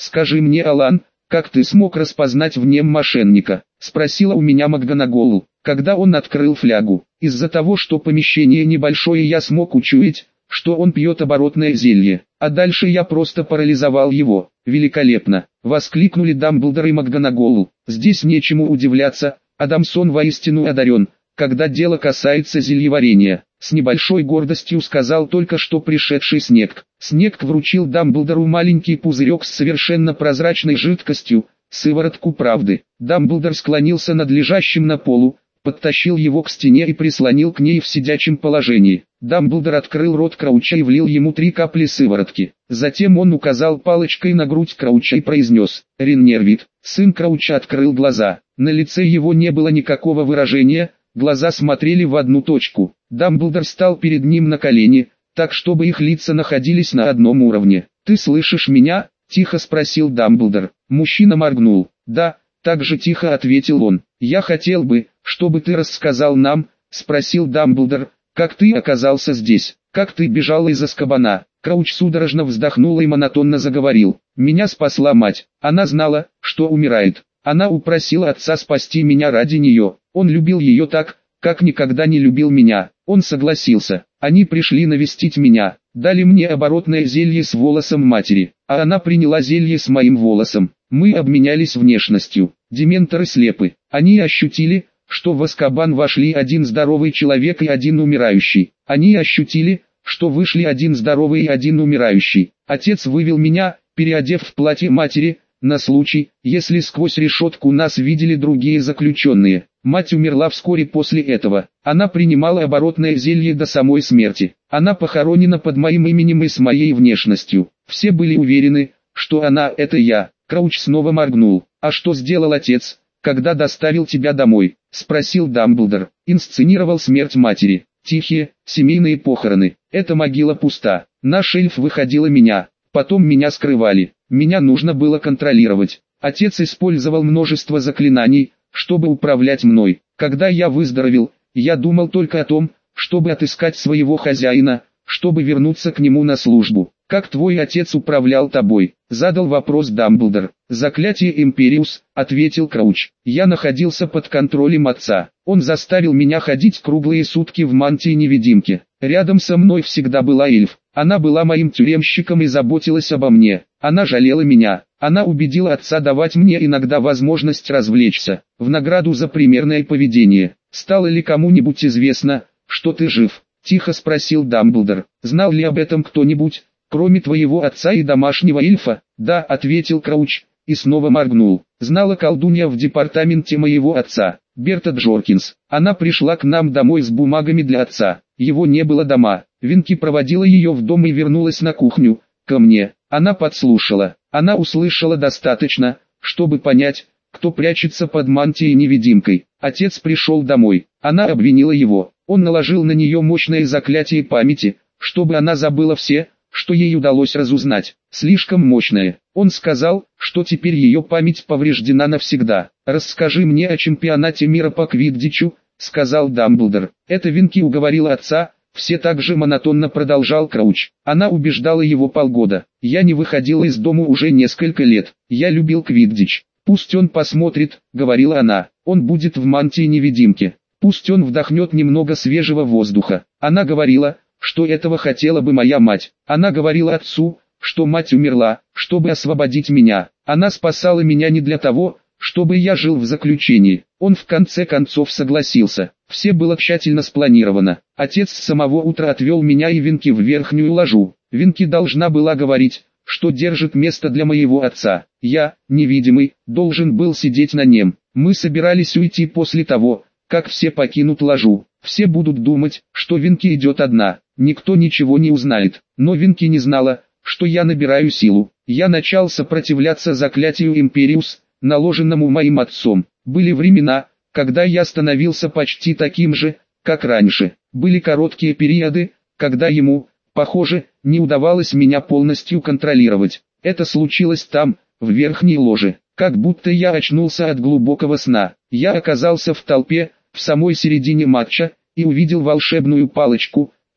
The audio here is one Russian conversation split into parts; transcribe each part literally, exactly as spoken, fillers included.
«Скажи мне, Алан, как ты смог распознать в нем мошенника?» — спросила у меня МакГонагал, когда он открыл флягу. «Из-за того, что помещение небольшое, я смог учуять, что он пьет оборотное зелье, а дальше я просто парализовал его». «Великолепно!» — воскликнули Дамблдор и МакГонагал. «Здесь нечему удивляться, Адамсон воистину одарен, когда дело касается зельеварения», — с небольшой гордостью сказал только что пришедший Снег. Снег вручил Дамблдору маленький пузырек с совершенно прозрачной жидкостью, сыворотку правды. Дамблдор склонился над лежащим на полу, подтащил его к стене и прислонил к ней в сидячем положении. Дамблдор открыл рот Крауча и влил ему три капли сыворотки. Затем он указал палочкой на грудь Крауча и произнес: «Риннервит». Сын Крауча открыл глаза. На лице его не было никакого выражения, глаза смотрели в одну точку. Дамблдор стал перед ним на колени, так чтобы их лица находились на одном уровне. «Ты слышишь меня?» – тихо спросил Дамблдор. Мужчина моргнул. «Да», – так же тихо ответил он. «Я хотел бы, чтобы ты рассказал нам», – спросил Дамблдор, – «как ты оказался здесь, как ты бежал из Азкабана». Крауч судорожно вздохнул и монотонно заговорил. «Меня спасла мать, она знала, что умирает. Она упросила отца спасти меня ради нее. Он любил ее так, как никогда не любил меня. Он согласился. Они пришли навестить меня, дали мне оборотное зелье с волосом матери, а она приняла зелье с моим волосом. Мы обменялись внешностью. Дементоры слепы. Они ощутили, что в Азкабан вошли один здоровый человек и один умирающий. Они ощутили, что вышли один здоровый и один умирающий. Отец вывел меня, переодев в платье матери, на случай, если сквозь решетку нас видели другие заключенные. Мать умерла вскоре после этого. Она принимала оборотное зелье до самой смерти. Она похоронена под моим именем и с моей внешностью. Все были уверены, что она — это я. Крауч снова моргнул. «А что сделал отец, когда доставил тебя домой?» — спросил Дамблдор. «Инсценировал смерть матери. Тихие, семейные похороны. Эта могила пуста. Наш эльф выходила меня. Потом меня скрывали. Меня нужно было контролировать. Отец использовал множество заклинаний, чтобы управлять мной. Когда я выздоровел, я думал только о том, чтобы отыскать своего хозяина, чтобы вернуться к нему на службу. Как твой отец управлял тобой?» — задал вопрос Дамблдор. «Заклятие Империус», — ответил Крауч. «Я находился под контролем отца. Он заставил меня ходить круглые сутки в мантии-невидимке. Рядом со мной всегда была эльф. Она была моим тюремщиком и заботилась обо мне. Она жалела меня. Она убедила отца давать мне иногда возможность развлечься, в награду за примерное поведение. Стало ли кому-нибудь известно, что ты жив?» — тихо спросил Дамблдор. «Знал ли об этом кто-нибудь, кроме твоего отца и домашнего эльфа?» «Да», — ответил Крауч, и снова моргнул. «Знала колдунья в департаменте моего отца, Берта Джоркинс. Она пришла к нам домой с бумагами для отца. Его не было дома. Винки проводила ее в дом и вернулась на кухню, ко мне. Она подслушала. Она услышала достаточно, чтобы понять, кто прячется под мантией-невидимкой. Отец пришел домой. Она обвинила его. Он наложил на нее мощное заклятие памяти, чтобы она забыла все, что ей удалось разузнать. Слишком мощное. Он сказал, что теперь ее память повреждена навсегда. «Расскажи мне о чемпионате мира по квиддичу», — сказал Дамблдор. «Это Винки уговорила отца», — все так же монотонно продолжал Крауч. «Она убеждала его полгода. Я не выходила из дома уже несколько лет. Я любил квиддич. Пусть он посмотрит», — говорила она. «Он будет в мантии-невидимке. Пусть он вдохнет немного свежего воздуха». Она говорила, что этого хотела бы моя мать. Она говорила отцу, что мать умерла, чтобы освободить меня. Она спасала меня не для того, чтобы я жил в заключении. Он в конце концов согласился. Все было тщательно спланировано. Отец с самого утра отвел меня и Винки в верхнюю ложу. Винки должна была говорить, что держит место для моего отца. Я, невидимый, должен был сидеть на нем. Мы собирались уйти после того, как все покинут ложу. Все будут думать, что Винки идет одна. Никто ничего не узнает. Но Винки не знала, что я набираю силу. Я начал сопротивляться заклятию Империус, наложенному моим отцом. Были времена, когда я становился почти таким же, как раньше. Были короткие периоды, когда ему, похоже, не удавалось меня полностью контролировать. Это случилось там, в верхней ложе. Как будто я очнулся от глубокого сна. Я оказался в толпе, в самой середине матча, и увидел волшебную палочку,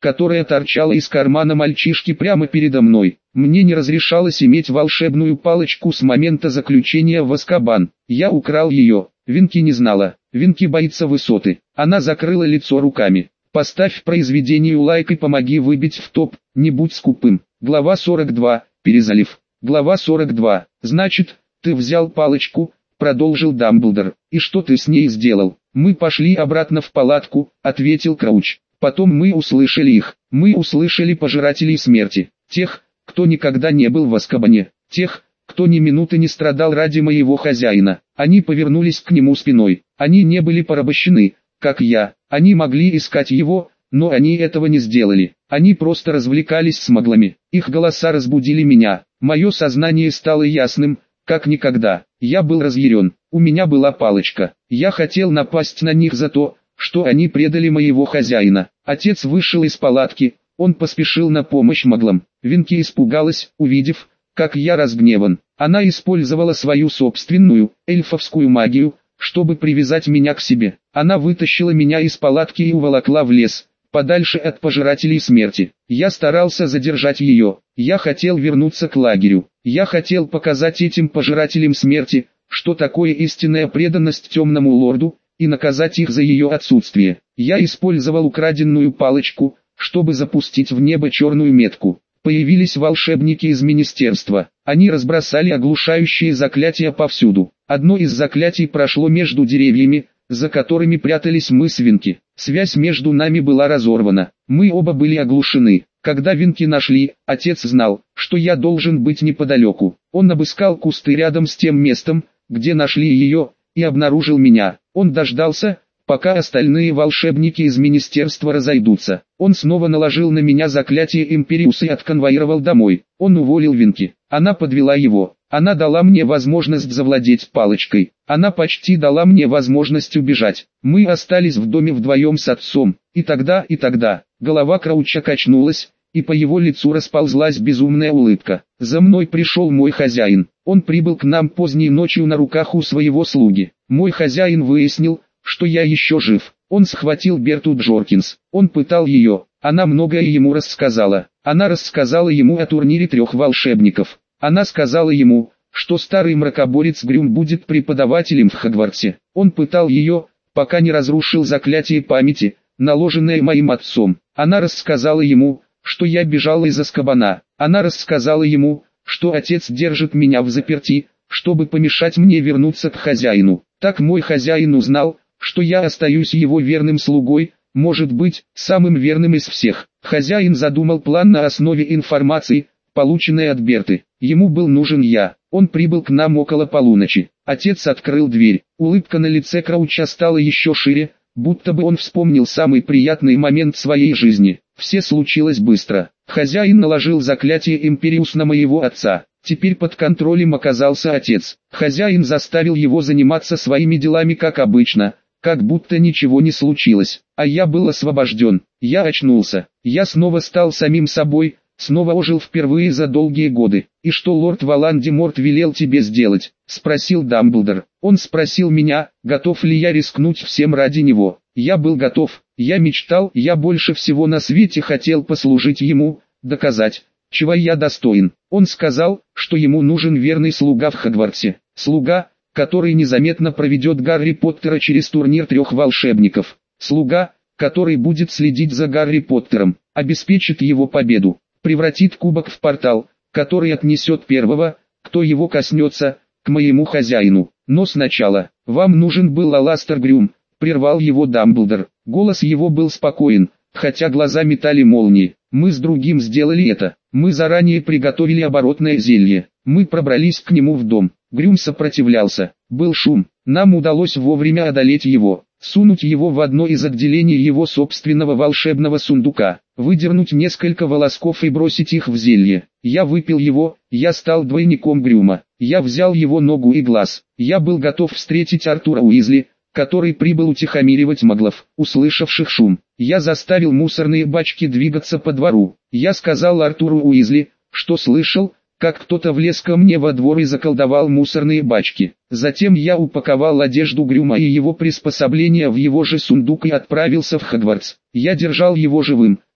которая торчала из кармана мальчишки прямо передо мной. Мне не разрешалось иметь волшебную палочку с момента заключения в Азкабан. Я украл ее. Винки не знала. Винки боится высоты. Она закрыла лицо руками. Поставь произведению лайк и помоги выбить в топ. Не будь скупым. Глава сорок два. Перезалив. Глава сорок два. Значит, ты взял палочку, продолжил Дамблдор. И что ты с ней сделал? Мы пошли обратно в палатку, ответил Крауч. Потом мы услышали их. Мы услышали пожирателей смерти. Тех, кто никогда не был в Азкабане. Тех, кто ни минуты не страдал ради моего хозяина. Они повернулись к нему спиной. Они не были порабощены, как я. Они могли искать его, но они этого не сделали. Они просто развлекались с маглами. Их голоса разбудили меня. Мое сознание стало ясным, как никогда. Я был разъярен. У меня была палочка. Я хотел напасть на них за то, что они предали моего хозяина. Отец вышел из палатки. Он поспешил на помощь маглам. Винки испугалась, увидев, как я разгневан. Она использовала свою собственную, эльфовскую магию, чтобы привязать меня к себе. Она вытащила меня из палатки и уволокла в лес, подальше от пожирателей смерти. Я старался задержать ее. Я хотел вернуться к лагерю. Я хотел показать этим пожирателям смерти, что такое истинная преданность темному лорду, и наказать их за ее отсутствие. Я использовал украденную палочку, чтобы запустить в небо черную метку. Появились волшебники из министерства. Они разбросали оглушающие заклятия повсюду. Одно из заклятий прошло между деревьями, за которыми прятались мы с Винки. Связь между нами была разорвана. Мы оба были оглушены. Когда Винки нашли, отец знал, что я должен быть неподалеку. Он обыскал кусты рядом с тем местом, где нашли ее, и обнаружил меня. Он дождался, пока остальные волшебники из министерства разойдутся. Он снова наложил на меня заклятие Империуса и отконвоировал домой. Он уволил Винки. Она подвела его. Она дала мне возможность завладеть палочкой. Она почти дала мне возможность убежать. Мы остались в доме вдвоем с отцом. И тогда, и тогда, голова Крауча качнулась, и по его лицу расползлась безумная улыбка. За мной пришел мой хозяин. Он прибыл к нам поздней ночью на руках у своего слуги. Мой хозяин выяснил, что я еще жив. Он схватил Берту Джоркинс. Он пытал ее. Она многое ему рассказала. Она рассказала ему о турнире трех волшебников. Она сказала ему, что старый мракоборец Грюм будет преподавателем в Хогвартсе. Он пытал ее, пока не разрушил заклятие памяти, наложенное моим отцом. Она рассказала ему, что я бежала из Азкабана. Она рассказала ему, что отец держит меня в заперти, чтобы помешать мне вернуться к хозяину. Так мой хозяин узнал, что я остаюсь его верным слугой, может быть, самым верным из всех. Хозяин задумал план на основе информации, полученной от Берты. Ему был нужен я. Он прибыл к нам около полуночи. Отец открыл дверь. Улыбка на лице Крауча стала еще шире, будто бы он вспомнил самый приятный момент своей жизни. Все случилось быстро. Хозяин наложил заклятие Империус на моего отца. Теперь под контролем оказался отец. Хозяин заставил его заниматься своими делами как обычно, как будто ничего не случилось. А я был освобожден. Я очнулся. Я снова стал самим собой, снова ожил впервые за долгие годы. «И что лорд Волан-де-Морт велел тебе сделать?» — спросил Дамблдор. Он спросил меня, готов ли я рискнуть всем ради него. Я был готов. Я мечтал, я больше всего на свете хотел послужить ему, доказать, чего я достоин. Он сказал, что ему нужен верный слуга в Хогвартсе. Слуга, который незаметно проведет Гарри Поттера через турнир трех волшебников. Слуга, который будет следить за Гарри Поттером, обеспечит его победу, превратит кубок в портал, который отнесет первого, кто его коснется, к моему хозяину. Но сначала, вам нужен был Аластер Грюм, прервал его Дамблдор. Голос его был спокоен, хотя глаза метали молнии. Мы с другим сделали это. Мы заранее приготовили оборотное зелье. Мы пробрались к нему в дом. Грюм сопротивлялся. Был шум. Нам удалось вовремя одолеть его. Сунуть его в одно из отделений его собственного волшебного сундука. Выдернуть несколько волосков и бросить их в зелье. Я выпил его, я стал двойником Грюма. Я взял его ногу и глаз. Я был готов встретить Артура Уизли, который прибыл утихомиривать маглов, услышавших шум. Я заставил мусорные бачки двигаться по двору. Я сказал Артуру Уизли, что слышал, как кто-то влез ко мне во двор и заколдовал мусорные бачки. Затем я упаковал одежду Грюма и его приспособления в его же сундук и отправился в Хогвартс. Я держал его живым,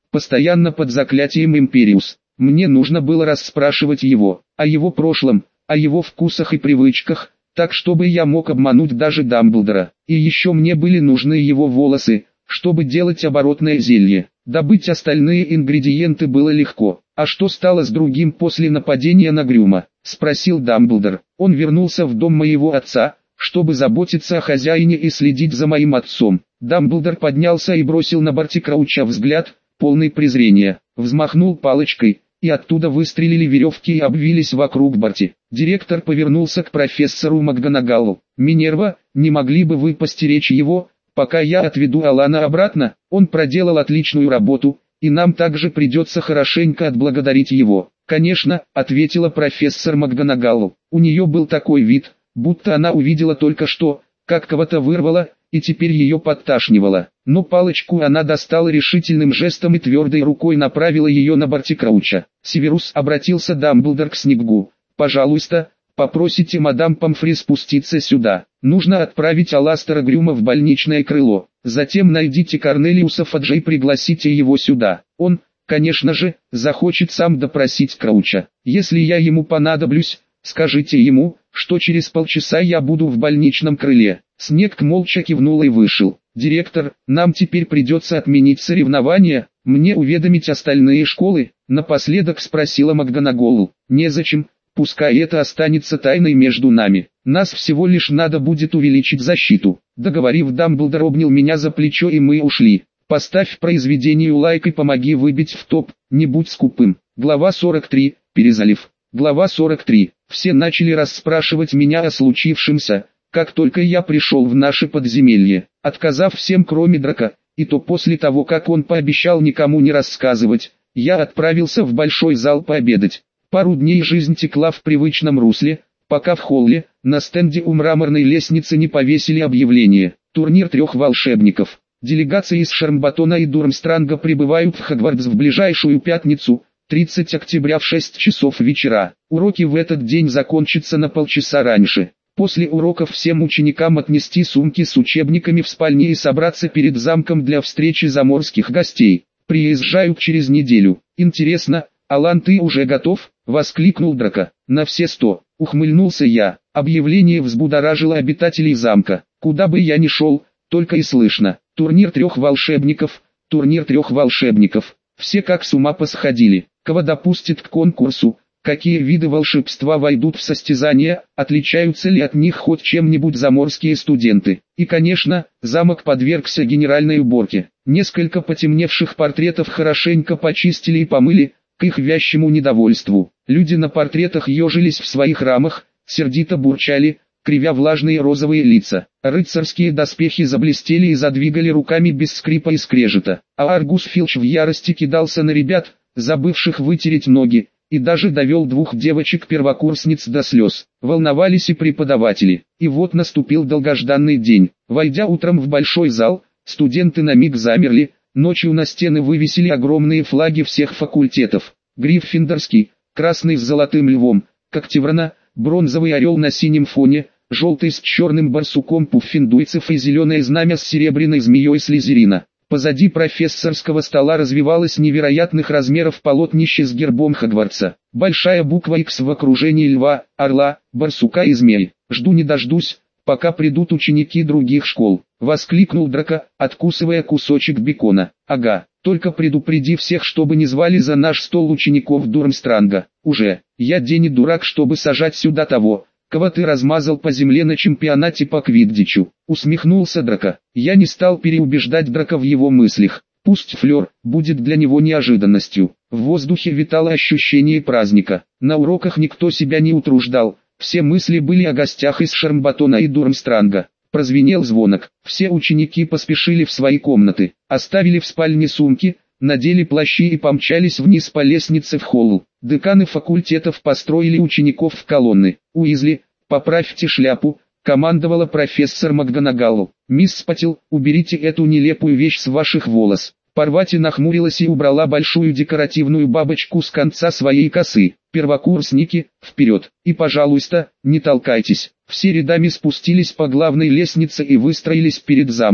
постоянно под заклятием Империус. Мне нужно было расспрашивать его, о его прошлом, о его вкусах и привычках, так чтобы я мог обмануть даже Дамблдора. И еще мне были нужны его волосы, чтобы делать оборотное зелье. Добыть остальные ингредиенты было легко. «А что стало с другим после нападения на Грюма?» – спросил Дамблдор. «Он вернулся в дом моего отца, чтобы заботиться о хозяине и следить за моим отцом». Дамблдор поднялся и бросил на Барти Крауча взгляд, полный презрения. Взмахнул палочкой, и оттуда выстрелили веревки и обвились вокруг Барти. Директор повернулся к профессору МакГонагаллу. «Минерва, не могли бы вы постеречь его, пока я отведу Алана обратно? Он проделал отличную работу, и нам также придется хорошенько отблагодарить его». «Конечно», — ответила профессор МакГонагалл. У нее был такой вид, будто она увидела только что, как кого-то вырвала, и теперь ее подташнивало. Но палочку она достала решительным жестом и твердой рукой направила ее на Барти Крауча. «Северус», — обратился Дамблдор к Снеггу, — «пожалуйста, попросите мадам Помфри спуститься сюда. Нужно отправить Аластера Грюма в больничное крыло. Затем найдите Корнелиуса Фаджа и пригласите его сюда. Он, конечно же, захочет сам допросить Крауча. Если я ему понадоблюсь, скажите ему, что через полчаса я буду в больничном крыле». Снегг молча кивнул и вышел. «Директор, нам теперь придется отменить соревнования, мне уведомить остальные школы?» Напоследок спросила МакГонагалл. «Незачем, пускай это останется тайной между нами. Нас всего лишь надо будет увеличить защиту». Договорив, Дамблдор обнял меня за плечо и мы ушли. «Поставь произведению лайк и помоги выбить в топ, не будь скупым». Глава сорок три. Перезалив. Глава сорок три. Все начали расспрашивать меня о случившемся, как только я пришел в наше подземелье, отказав всем кроме Драка, и то после того, как он пообещал никому не рассказывать, я отправился в большой зал пообедать. Пару дней жизнь текла в привычном русле, пока в холле, на стенде у мраморной лестницы не повесили объявление. Турнир трех волшебников. Делегации из Шармбатона и Дурмстранга прибывают в Хогвартс в ближайшую пятницу, тридцатого октября в шесть часов вечера. Уроки в этот день закончатся на полчаса раньше. После уроков всем ученикам отнести сумки с учебниками в спальне и собраться перед замком для встречи заморских гостей. Приезжают через неделю. «Интересно, Алан, ты уже готов?» — воскликнул Драко. «На все сто», — ухмыльнулся я. Объявление взбудоражило обитателей замка. Куда бы я ни шел, только и слышно: турнир трех волшебников, турнир трех волшебников. Все как с ума посходили. Кого допустят к конкурсу? Какие виды волшебства войдут в состязания, отличаются ли от них хоть чем-нибудь заморские студенты? И, конечно, замок подвергся генеральной уборке. Несколько потемневших портретов хорошенько почистили и помыли, к их вящему недовольству. Люди на портретах ежились в своих рамах, сердито бурчали, кривя влажные розовые лица. Рыцарские доспехи заблестели и задвигали руками без скрипа и скрежета. А Аргус Филч в ярости кидался на ребят, забывших вытереть ноги, и даже довел двух девочек-первокурсниц до слез. Волновались и преподаватели. И вот наступил долгожданный день. Войдя утром в большой зал, студенты на миг замерли, ночью на стены вывесили огромные флаги всех факультетов. Гриффиндорский, красный с золотым львом, Когтеврана, бронзовый орел на синем фоне, желтый с черным барсуком пуффиндуйцев и зеленое знамя с серебряной змеей Слизерина. Позади профессорского стола развивалось невероятных размеров полотнище с гербом Хогвартса. Большая буква X в окружении льва, орла, барсука и змей. «Жду не дождусь, пока придут ученики других школ», — воскликнул Драко, откусывая кусочек бекона. «Ага, только предупреди всех, чтобы не звали за наш стол учеников Дурмстранга. Уже, я день и дурак, чтобы сажать сюда того, кого ты размазал по земле на чемпионате по квиддичу», — усмехнулся Драко. Я не стал переубеждать Драко в его мыслях. Пусть флёр будет для него неожиданностью. В воздухе витало ощущение праздника. На уроках никто себя не утруждал. Все мысли были о гостях из Шармбатона и Дурмстранга. Прозвенел звонок. Все ученики поспешили в свои комнаты, оставили в спальне сумки, надели плащи и помчались вниз по лестнице в холл. Деканы факультетов построили учеников в колонны. «Уизли, поправьте шляпу», — командовала профессор МакГонагалл. «Мисс Спатил, уберите эту нелепую вещь с ваших волос». Парвати нахмурилась и убрала большую декоративную бабочку с конца своей косы. «Первокурсники, вперед! И, пожалуйста, не толкайтесь». Все рядами спустились по главной лестнице и выстроились перед замком.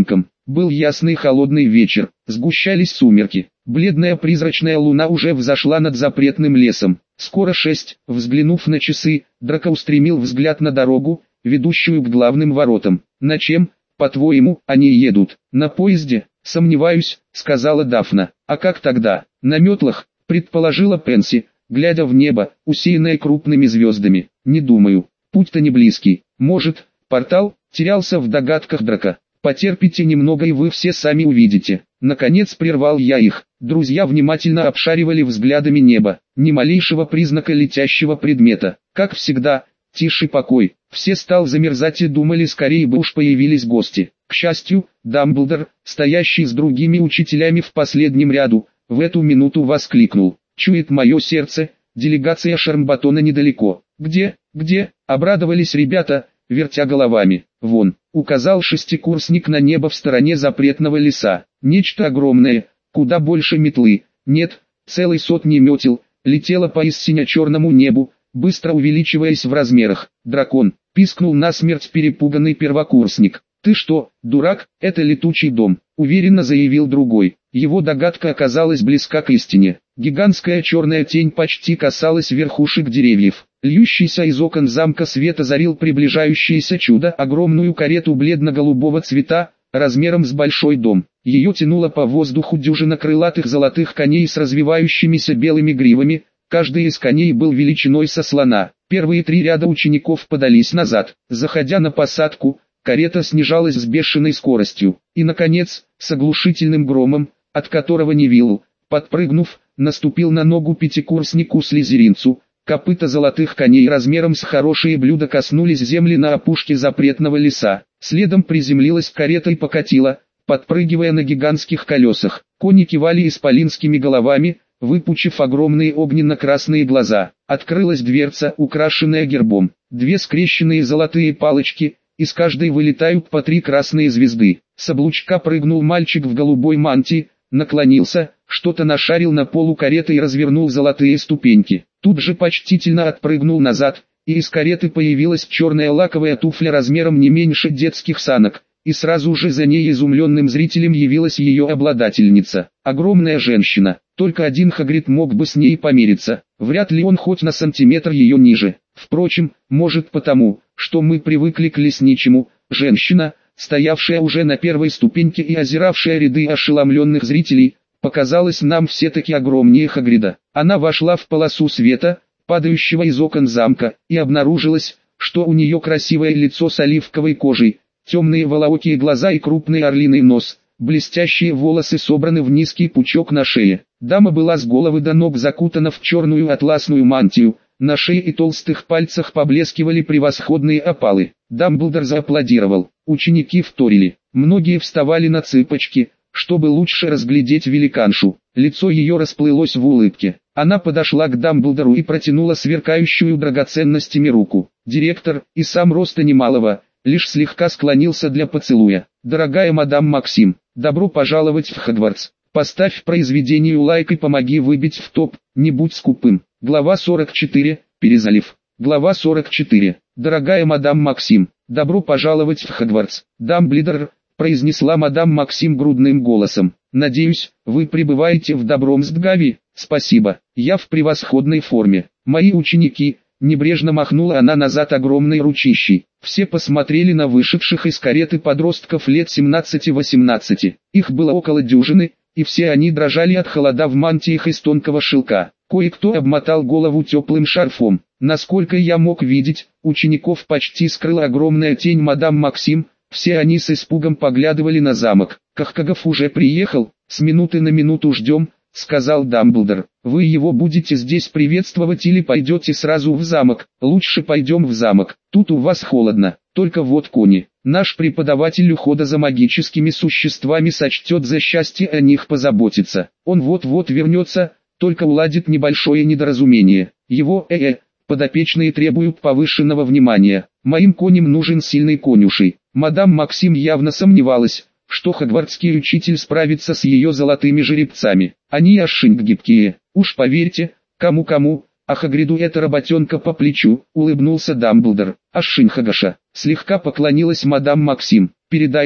Был ясный холодный вечер, сгущались сумерки. Бледная призрачная луна уже взошла над запретным лесом. Скоро шесть. Взглянув на часы, Драко устремил взгляд на дорогу, ведущую к главным воротам. На чем, по-твоему, они едут? На поезде? Сомневаюсь, сказала Дафна. А как тогда? На метлах, предположила Пенси, глядя в небо, усеянное крупными звездами. Не думаю. Путь-то не близкий. Может, портал? Терялся в догадках Драко. Потерпите немного и вы все сами увидите. Наконец прервал я их. Друзья внимательно обшаривали взглядами небо. Ни малейшего признака летящего предмета. Как всегда, тишь и покой. Все стал замерзать и думали, скорее бы уж появились гости. К счастью, Дамблдор, стоящий с другими учителями в последнем ряду, в эту минуту воскликнул. «Чует мое сердце, делегация Шармбатона недалеко». «Где, где?» — обрадовались ребята, вертя головами. «Вон», — указал шестикурсник на небо в стороне запретного леса. Нечто огромное, куда больше метлы, нет, целой сотни метел, летело по истинно-черному небу, быстро увеличиваясь в размерах. «Дракон!» — пискнул насмерть перепуганный первокурсник. «Ты что, дурак, это летучий дом», — уверенно заявил другой. Его догадка оказалась близка к истине. Гигантская черная тень почти касалась верхушек деревьев. Льющийся из окон замка свет озарил приближающееся чудо, огромную карету бледно-голубого цвета, размером с большой дом. Ее тянуло по воздуху дюжина крылатых золотых коней с развивающимися белыми гривами, каждый из коней был величиной со слона. Первые три ряда учеников подались назад. Заходя на посадку, карета снижалась с бешеной скоростью. И, наконец, с оглушительным громом, от которого Невилл, подпрыгнув, наступил на ногу пятикурснику-слизеринцу. Копыта золотых коней размером с хорошие блюда коснулись земли на опушке запретного леса. Следом приземлилась карета и покатила, подпрыгивая на гигантских колесах. Кони кивали исполинскими головами, выпучив огромные огненно-красные глаза. Открылась дверца, украшенная гербом. Две скрещенные золотые палочки, из каждой вылетают по три красные звезды. С облучка прыгнул мальчик в голубой мантии, наклонился, что-то нашарил на полу кареты и развернул золотые ступеньки. Тут же почтительно отпрыгнул назад, и из кареты появилась черная лаковая туфля размером не меньше детских санок, и сразу же за ней изумленным зрителем явилась ее обладательница. Огромная женщина, только один Хагрид мог бы с ней помириться, вряд ли он хоть на сантиметр ее ниже. Впрочем, может потому, что мы привыкли к лесничему. Женщина, стоявшая уже на первой ступеньке и озиравшая ряды ошеломленных зрителей, показалась нам все-таки огромнее Хагрида. Она вошла в полосу света, падающего из окон замка, и обнаружилось, что у нее красивое лицо с оливковой кожей, темные волоокие глаза и крупный орлиный нос, блестящие волосы собраны в низкий пучок на шее. Дама была с головы до ног закутана в черную атласную мантию, на шее и толстых пальцах поблескивали превосходные опалы. Дамблдор зааплодировал, ученики вторили, многие вставали на цыпочки, чтобы лучше разглядеть великаншу. Лицо ее расплылось в улыбке. Она подошла к Дамблдору и протянула сверкающую драгоценностями руку. Директор, и сам роста немалого, лишь слегка склонился для поцелуя. «Дорогая мадам Максим, добро пожаловать в Хогвартс. Поставь произведению лайк и помоги выбить в топ, не будь скупым». Глава сорок четыре. Перезалив. Глава сорок четыре. «Дорогая мадам Максим, добро пожаловать в Хогвартс». «Дамблдор», произнесла мадам Максим грудным голосом. «Надеюсь, вы пребываете в добром здравии?» «Спасибо, я в превосходной форме. Мои ученики», небрежно махнула она назад огромной ручищей. Все посмотрели на вышедших из кареты подростков лет семнадцати-восемнадцати. Их было около дюжины, и все они дрожали от холода в мантиях из тонкого шелка. Кое-кто обмотал голову теплым шарфом. Насколько я мог видеть, учеников почти скрыла огромная тень мадам Максим. Все они с испугом поглядывали на замок. «Кахкагов уже приехал, с минуты на минуту ждем», — сказал Дамблдор. «Вы его будете здесь приветствовать или пойдете сразу в замок?» «Лучше пойдем в замок, тут у вас холодно, только вот кони. Наш преподаватель ухода за магическими существами сочтет за счастье о них позаботиться. Он вот-вот вернется, только уладит небольшое недоразумение. Его, э-э, подопечные требуют повышенного внимания. Моим коням нужен сильный конюшей». Мадам Максим явно сомневалась, что хогвартский учитель справится с ее золотыми жеребцами. Они ошинг гибкие, уж поверьте, кому-кому, а Хагриду эта работенка по плечу, улыбнулся Дамблдор. «Ашинхагаша», слегка поклонилась мадам Максим. «Передайте,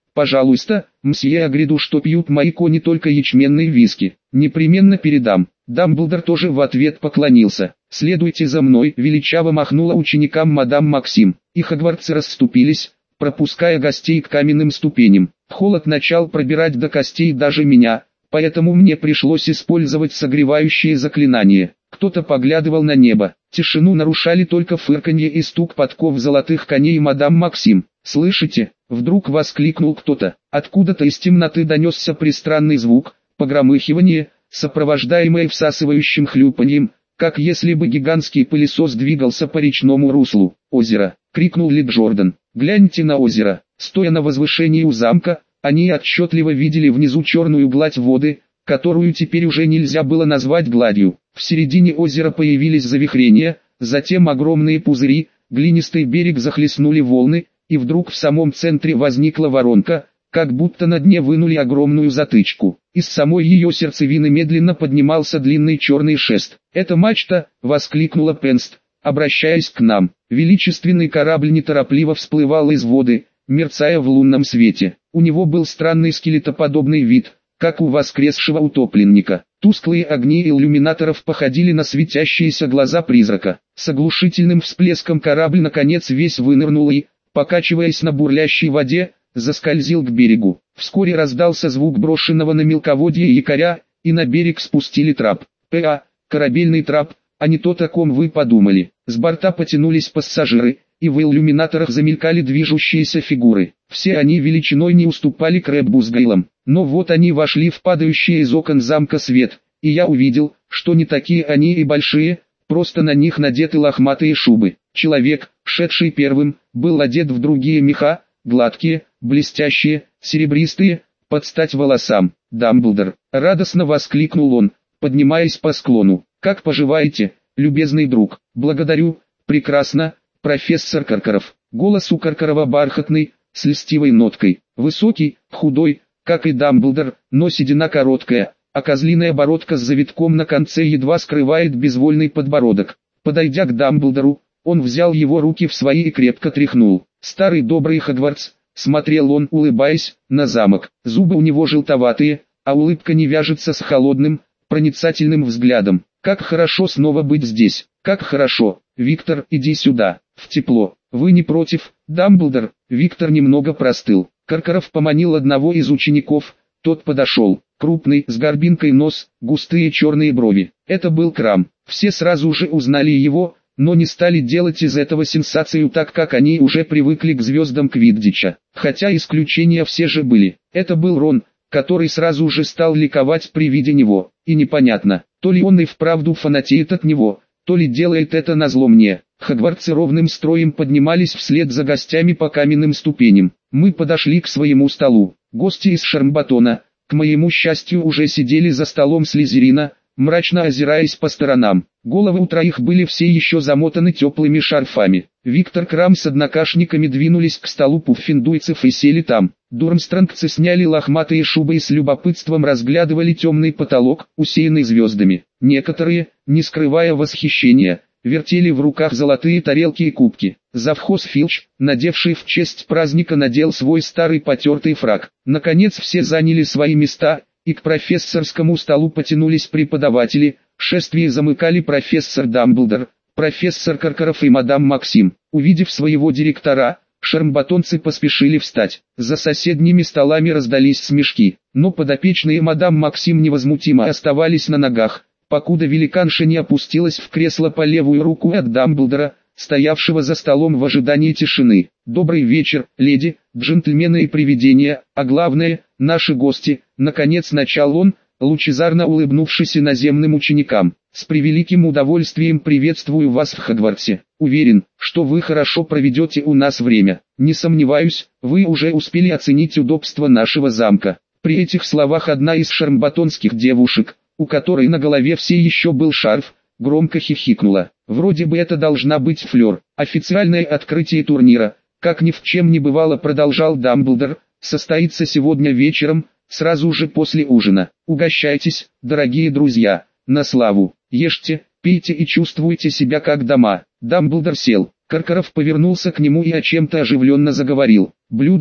Пожалуйста, мсье Агриду, что пьют мои кони только ячменные виски. Непременно передам. Дамблдор тоже в ответ поклонился. «Следуйте за мной», — величаво махнула ученикам мадам Максим. И хогвартцы расступились, пропуская гостей к каменным ступеням. Холод начал пробирать до костей даже меня, поэтому мне пришлось использовать согревающие заклинания. Кто-то поглядывал на небо. Тишину нарушали только фырканье и стук подков золотых коней мадам Максим. «Слышите?» — вдруг воскликнул кто-то. Откуда-то из темноты донесся пристранный звук, погромыхивание, сопровождаемое всасывающим хлюпаньем, как если бы гигантский пылесос двигался по речному руслу. «Озеро!» — крикнул Ли Джордан. «Гляньте на озеро!» Стоя на возвышении у замка, они отчетливо видели внизу черную гладь воды, которую теперь уже нельзя было назвать гладью. В середине озера появились завихрения, затем огромные пузыри, глинистый берег захлестнули волны, и вдруг в самом центре возникла воронка, как будто на дне вынули огромную затычку. Из самой ее сердцевины медленно поднимался длинный черный шест. «Это мачта!» — воскликнула Пенст, обращаясь к нам. Величественный корабль неторопливо всплывал из воды, мерцая в лунном свете. У него был странный скелетоподобный вид, как у воскресшего утопленника. Тусклые огни иллюминаторов походили на светящиеся глаза призрака. С оглушительным всплеском корабль наконец весь вынырнул и, покачиваясь на бурлящей воде, заскользил к берегу. Вскоре раздался звук брошенного на мелководье якоря, и на берег спустили трап. «П.А. корабельный трап, а не то, о ком вы подумали». С борта потянулись пассажиры, и в иллюминаторах замелькали движущиеся фигуры. Все они величиной не уступали Крэббу с Гейлом. Но вот они вошли в падающий из окон замка свет, и я увидел, что не такие они и большие, просто на них надеты лохматые шубы. Человек, шедший первым, был одет в другие меха, гладкие, блестящие, серебристые, под стать волосам. «Дамблдор!» — радостно воскликнул он, поднимаясь по склону. «Как поживаете, любезный друг?» «Благодарю, прекрасно, профессор Каркаров». Голос у Каркарова бархатный, с льстивой ноткой. Высокий, худой, как и Дамблдор, но седина короткая, а козлиная бородка с завитком на конце едва скрывает безвольный подбородок. Подойдя к Дамблдору, он взял его руки в свои и крепко тряхнул. «Старый добрый Хогвартс», — смотрел он, улыбаясь, на замок. Зубы у него желтоватые, а улыбка не вяжется с холодным, проницательным взглядом. «Как хорошо снова быть здесь! Как хорошо! Виктор, иди сюда, в тепло. Вы не против, Дамблдор?» Виктор немного простыл. Каркаров поманил одного из учеников, тот подошел. Крупный, с горбинкой нос, густые черные брови. Это был Крам. Все сразу же узнали его, но не стали делать из этого сенсацию, так как они уже привыкли к звездам Квиддича. Хотя исключения все же были. Это был Рон, который сразу же стал ликовать при виде него. И непонятно, то ли он и вправду фанатеет от него, то ли делает это назло мне. Хогвартсы ровным строем поднимались вслед за гостями по каменным ступеням. Мы подошли к своему столу. Гости из Шармбатона, к моему счастью, уже сидели за столом Слизерина, мрачно озираясь по сторонам. Головы у троих были все еще замотаны теплыми шарфами. Виктор Крам с однокашниками двинулись к столу пуффиндуйцев и сели там. Дурмстронгцы сняли лохматые шубы и с любопытством разглядывали темный потолок, усеянный звездами. Некоторые, не скрывая восхищения, вертели в руках золотые тарелки и кубки. Завхоз Филч, надевший в честь праздника, надел свой старый потертый фрак. Наконец все заняли свои места, и к профессорскому столу потянулись преподаватели. Шествие замыкали профессор Дамблдор, профессор Каркаров и мадам Максим. Увидев своего директора, шармбатонцы поспешили встать. За соседними столами раздались смешки, но подопечные мадам Максим невозмутимо оставались на ногах, покуда великанша не опустилась в кресло по левую руку от Дамблдора, стоявшего за столом в ожидании тишины. «Добрый вечер, леди, джентльмены и привидения, а главное, наши гости», — наконец начал он, лучезарно улыбнувшись иноземным ученикам. «С превеликим удовольствием приветствую вас в Хогвартсе. Уверен, что вы хорошо проведете у нас время. Не сомневаюсь, вы уже успели оценить удобство нашего замка». При этих словах одна из шармбатонских девушек, у которой на голове все еще был шарф, громко хихикнула. Вроде бы это должна быть Флёр. Официальное открытие турнира, как ни в чем не бывало, продолжал Дамблдор, состоится сегодня вечером, сразу же после ужина. Угощайтесь, дорогие друзья, на славу. Ешьте, пейте и чувствуйте себя как дома. Дамблдор сел. Каркаров повернулся к нему и о чем-то оживленно заговорил. Блюдо,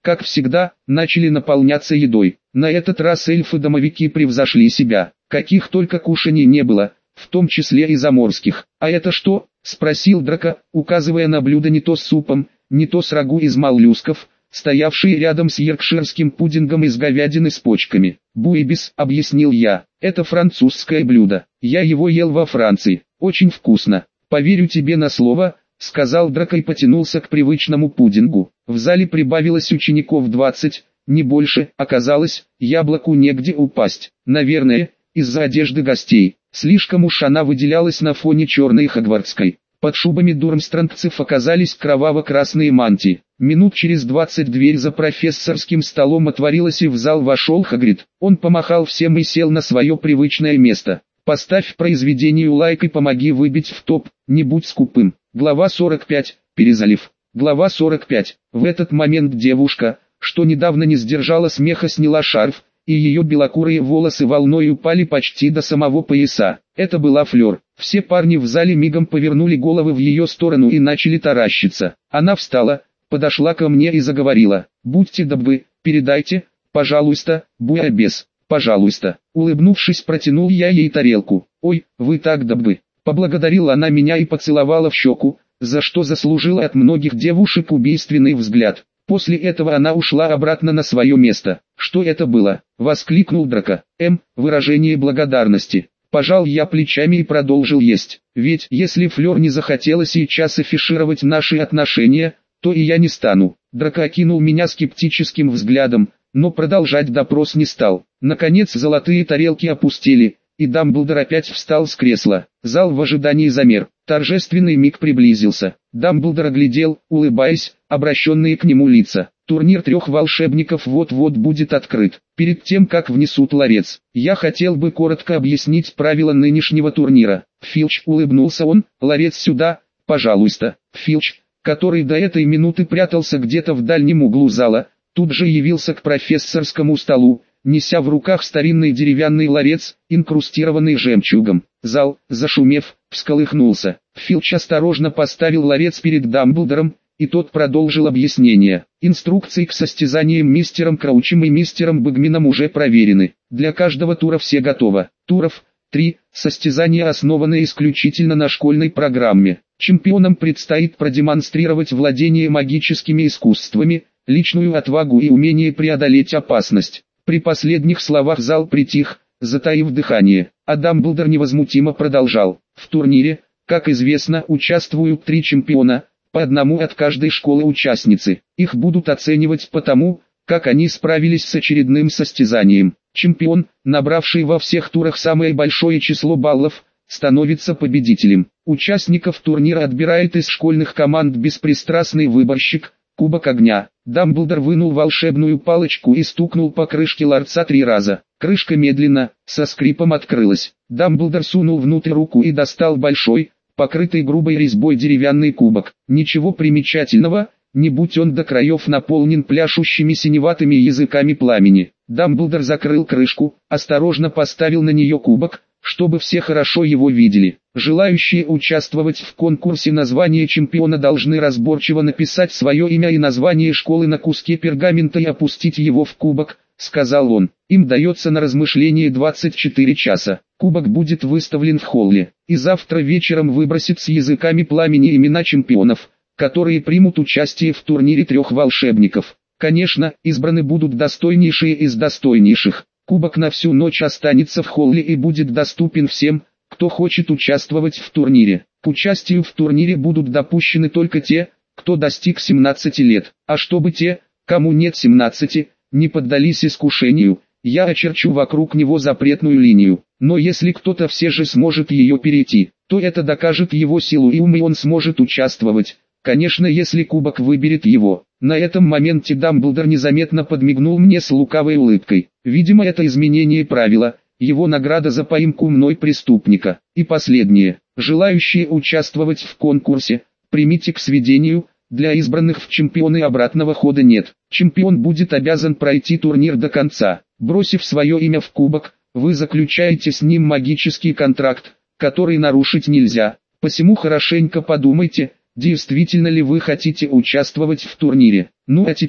как всегда, начали наполняться едой. На этот раз эльфы-домовики превзошли себя. Каких только кушаний не было, в том числе и заморских. «А это что?» – спросил Драко, указывая на блюдо не то с супом, не то с рагу из моллюсков, стоявшие рядом с йоркширским пудингом из говядины с почками. «Буйбис», — объяснил я, — «это французское блюдо. Я его ел во Франции. Очень вкусно. Поверю тебе на слово», — сказал Драко и потянулся к привычному пудингу. В зале прибавилось учеников двадцать, не больше. Оказалось, яблоку негде упасть. Наверное, из-за одежды гостей. Слишком уж она выделялась на фоне черной хогвартской. Под шубами дурмстрангцев оказались кроваво-красные мантии. Минут через двадцать дверь за профессорским столом отворилась и в зал вошел Хагрид. Он помахал всем и сел на свое привычное место. «Поставь произведению лайк и помоги выбить в топ, не будь скупым». Глава сорок пять. Перезалив. Глава сорок пять. В этот момент девушка, что недавно не сдержала смеха, сняла шарф, и ее белокурые волосы волной упали почти до самого пояса. Это была Флёр. Все парни в зале мигом повернули головы в ее сторону и начали таращиться. Она встала, подошла ко мне и заговорила. «Будьте добры, передайте, пожалуйста, буйабес, пожалуйста». Улыбнувшись, протянул я ей тарелку. «Ой, вы так добры». Поблагодарила она меня и поцеловала в щеку, за что заслужила от многих девушек убийственный взгляд. После этого она ушла обратно на свое место. «Что это было?» — воскликнул Драко. «Эм, выражение благодарности». Пожал я плечами и продолжил есть. Ведь если Флёр не захотела сейчас афишировать наши отношения, то и я не стану. Драко окинул меня скептическим взглядом, но продолжать допрос не стал. Наконец золотые тарелки опустили, и Дамблдор опять встал с кресла. Зал в ожидании замер. Торжественный миг приблизился. Дамблдор оглядел, улыбаясь, обращенные к нему лица. Турнир трех волшебников вот-вот будет открыт. Перед тем, как внесут ларец, я хотел бы коротко объяснить правила нынешнего турнира. Филч, улыбнулся он, ларец сюда, пожалуйста. Филч, который до этой минуты прятался где-то в дальнем углу зала, тут же явился к профессорскому столу, неся в руках старинный деревянный ларец, инкрустированный жемчугом. Зал, зашумев, всколыхнулся. Филч осторожно поставил ларец перед Дамблдором, и тот продолжил объяснение. Инструкции к состязаниям мистером Краучем и мистером Бэгмином уже проверены. Для каждого тура все готово. Туров три. Состязания основаны исключительно на школьной программе. Чемпионам предстоит продемонстрировать владение магическими искусствами, личную отвагу и умение преодолеть опасность. При последних словах зал притих, затаив дыхание, а Дамблдор невозмутимо продолжал. В турнире, как известно, участвуют три чемпиона, по одному от каждой школы-участницы. Их будут оценивать по тому, как они справились с очередным состязанием. Чемпион, набравший во всех турах самое большое число баллов, становится победителем. Участников турнира отбирает из школьных команд беспристрастный выборщик. Кубок огня. Дамблдор вынул волшебную палочку и стукнул по крышке ларца три раза. Крышка медленно, со скрипом открылась. Дамблдор сунул внутрь руку и достал большой, покрытый грубой резьбой деревянный кубок. Ничего примечательного, не будь он до краев наполнен пляшущими синеватыми языками пламени. Дамблдор закрыл крышку, осторожно поставил на нее кубок, чтобы все хорошо его видели. Желающие участвовать в конкурсе на звание чемпиона должны разборчиво написать свое имя и название школы на куске пергамента и опустить его в кубок, сказал он. Им дается на размышление двадцать четыре часа. Кубок будет выставлен в холле, и завтра вечером выбросит с языками пламени имена чемпионов, которые примут участие в турнире трех волшебников. Конечно, избраны будут достойнейшие из достойнейших. Кубок на всю ночь останется в холле и будет доступен всем, кто хочет участвовать в турнире. К участию в турнире будут допущены только те, кто достиг семнадцати лет. А чтобы те, кому нет семнадцати, не поддались искушению, я очерчу вокруг него запретную линию. Но если кто-то все же сможет ее перейти, то это докажет его силу и ум, и он сможет участвовать. Конечно, если кубок выберет его. На этом моменте Дамблдор незаметно подмигнул мне с лукавой улыбкой. Видимо, это изменение правила, его награда за поимку мной преступника. И последнее. Желающие участвовать в конкурсе, примите к сведению, для избранных в чемпионы обратного хода нет. Чемпион будет обязан пройти турнир до конца. Бросив свое имя в кубок, вы заключаете с ним магический контракт, который нарушить нельзя. Посему хорошенько подумайте, действительно ли вы хотите участвовать в турнире. Ну а теперь,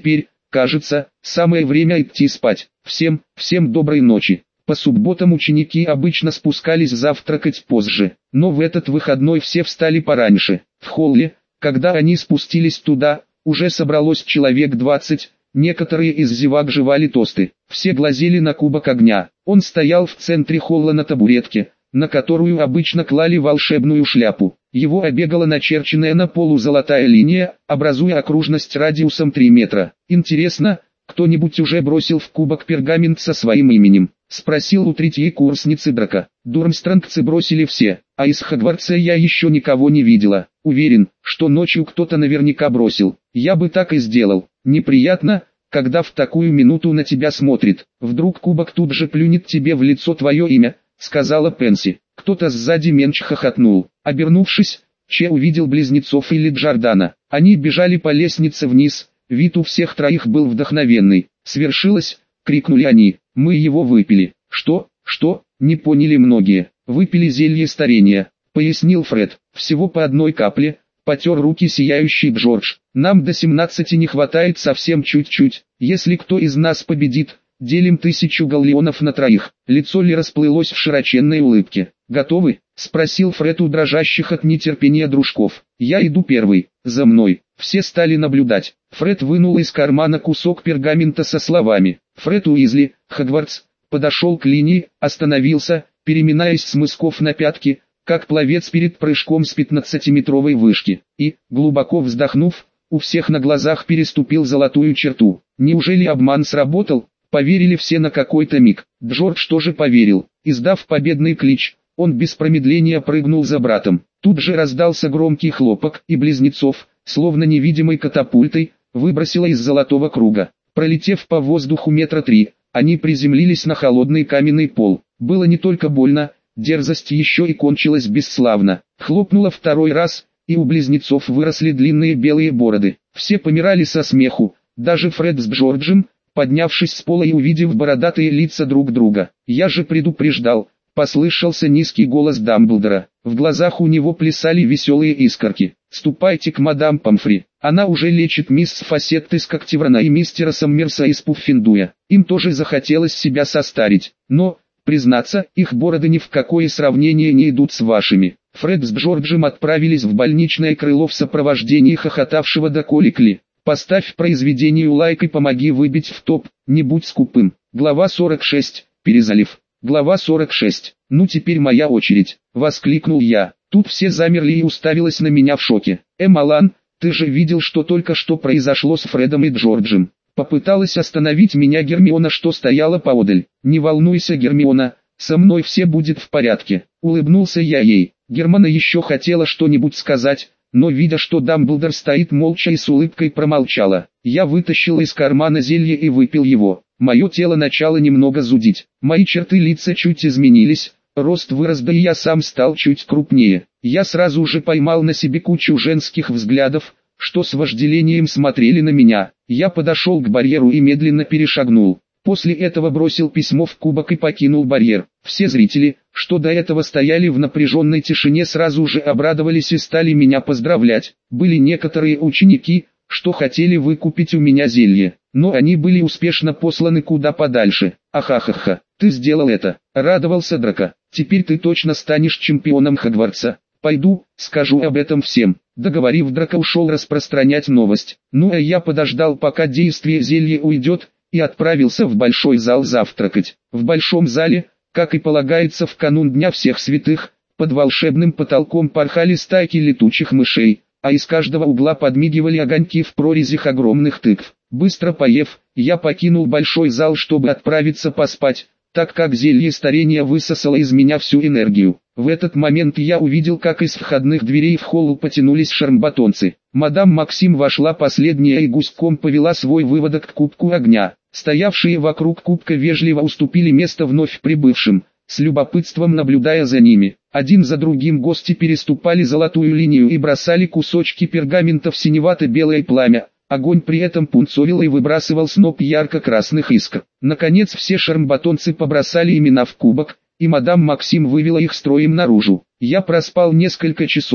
кажется, самое время идти спать. Всем, всем доброй ночи. По субботам ученики обычно спускались завтракать позже, но в этот выходной все встали пораньше. В холле, когда они спустились туда, уже собралось человек двадцать, некоторые из зевак жевали тосты. Все глазели на кубок огня. Он стоял в центре холла на табуретке, на которую обычно клали волшебную шляпу. Его обегала начерченная на полу золотая линия, образуя окружность радиусом три метра. «Интересно, кто-нибудь уже бросил в кубок пергамент со своим именем?» — спросил у третьей курсницы Драко. «Дурмстронгцы бросили все, а из Хогвартса я еще никого не видела. Уверен, что ночью кто-то наверняка бросил. Я бы так и сделал. Неприятно, когда в такую минуту на тебя смотрит. Вдруг кубок тут же плюнет тебе в лицо твое имя», — сказала Пенси. Кто-то сзади меньше хохотнул. Обернувшись, Че увидел близнецов или Джордана. Они бежали по лестнице вниз, вид у всех троих был вдохновенный. «Свершилось!» — крикнули они. «Мы его выпили». «Что? Что?» — не поняли многие. «Выпили зелье старения», — пояснил Фред. «Всего по одной капле», — потер руки сияющий Джордж. «Нам до семнадцати не хватает совсем чуть-чуть. Если кто из нас победит, делим тысячу галлеонов на троих». Лицо Ли расплылось в широченной улыбке. «Готовы?» — спросил Фред у дрожащих от нетерпения дружков. «Я иду первый, за мной». Все стали наблюдать. Фред вынул из кармана кусок пергамента со словами «Фред Уизли, Хогвартс», подошел к линии, остановился, переминаясь с мысков на пятки, как пловец перед прыжком с пятнадцатиметровой вышки, и, глубоко вздохнув, у всех на глазах переступил золотую черту. Неужели обман сработал? Поверили все на какой-то миг. Джордж тоже поверил. Издав победный клич, он без промедления прыгнул за братом. Тут же раздался громкий хлопок, и близнецов, словно невидимой катапультой, выбросило из золотого круга. Пролетев по воздуху метра три, они приземлились на холодный каменный пол. Было не только больно, дерзость еще и кончилась бесславно. Хлопнуло второй раз, и у близнецов выросли длинные белые бороды. Все помирали со смеху, даже Фред с Джорджем, поднявшись с пола и увидев бородатые лица друг друга. «Я же предупреждал», — послышался низкий голос Дамблдора. В глазах у него плясали веселые искорки. «Ступайте к мадам Помфри. Она уже лечит мисс Фассетт из Когтеврана и мистера Саммерса из Пуффендуя». Им тоже захотелось себя состарить. Но, признаться, их бороды ни в какое сравнение не идут с вашими. Фред с Джорджем отправились в больничное крыло в сопровождении хохотавшего доколик Ли. «Поставь произведению лайк и помоги выбить в топ, не будь скупым». Глава сорок шесть. Перезалив. Глава сорок шесть. «Ну теперь моя очередь», — воскликнул я. Тут все замерли и уставились на меня в шоке. «Эм, Алан, ты же видел, что только что произошло с Фредом и Джорджем». Попыталась остановить меня Гермиона, что стояла поодаль. «Не волнуйся, Гермиона, со мной все будет в порядке», — улыбнулся я ей. Гермиона еще хотела что-нибудь сказать, но видя, что Дамблдор стоит молча и с улыбкой, промолчала. Я вытащил из кармана зелье и выпил его. Мое тело начало немного зудить. Мои черты лица чуть изменились, рост вырос, да и я сам стал чуть крупнее. Я сразу же поймал на себе кучу женских взглядов, что с вожделением смотрели на меня. Я подошел к барьеру и медленно перешагнул. После этого бросил письмо в кубок и покинул барьер. Все зрители, что до этого стояли в напряженной тишине, сразу же обрадовались и стали меня поздравлять. Были некоторые ученики, что хотели выкупить у меня зелье, но они были успешно посланы куда подальше. «Ахахаха, ты сделал это!» — радовался Драко. «Теперь ты точно станешь чемпионом Хогвартса. Пойду, скажу об этом всем». Договорив, Драко ушел распространять новость. Ну а я подождал, пока действие зелья уйдет, и отправился в большой зал завтракать. В большом зале, как и полагается в канун Дня всех святых, под волшебным потолком порхали стайки летучих мышей, а из каждого угла подмигивали огоньки в прорезях огромных тыкв. Быстро поев, я покинул большой зал, чтобы отправиться поспать, так как зелье старения высосало из меня всю энергию. В этот момент я увидел, как из входных дверей в холл потянулись шармбатонцы. Мадам Максим вошла последняя и гуськом повела свой выводок к кубку огня. Стоявшие вокруг кубка вежливо уступили место вновь прибывшим, с любопытством наблюдая за ними. Один за другим гости переступали золотую линию и бросали кусочки пергамента в синевато-белое пламя. Огонь при этом пунцовил и выбрасывал сноп ярко-красных искр. Наконец все шармбатонцы побросали имена в кубок, и мадам Максим вывела их строем наружу. Я проспал несколько часов,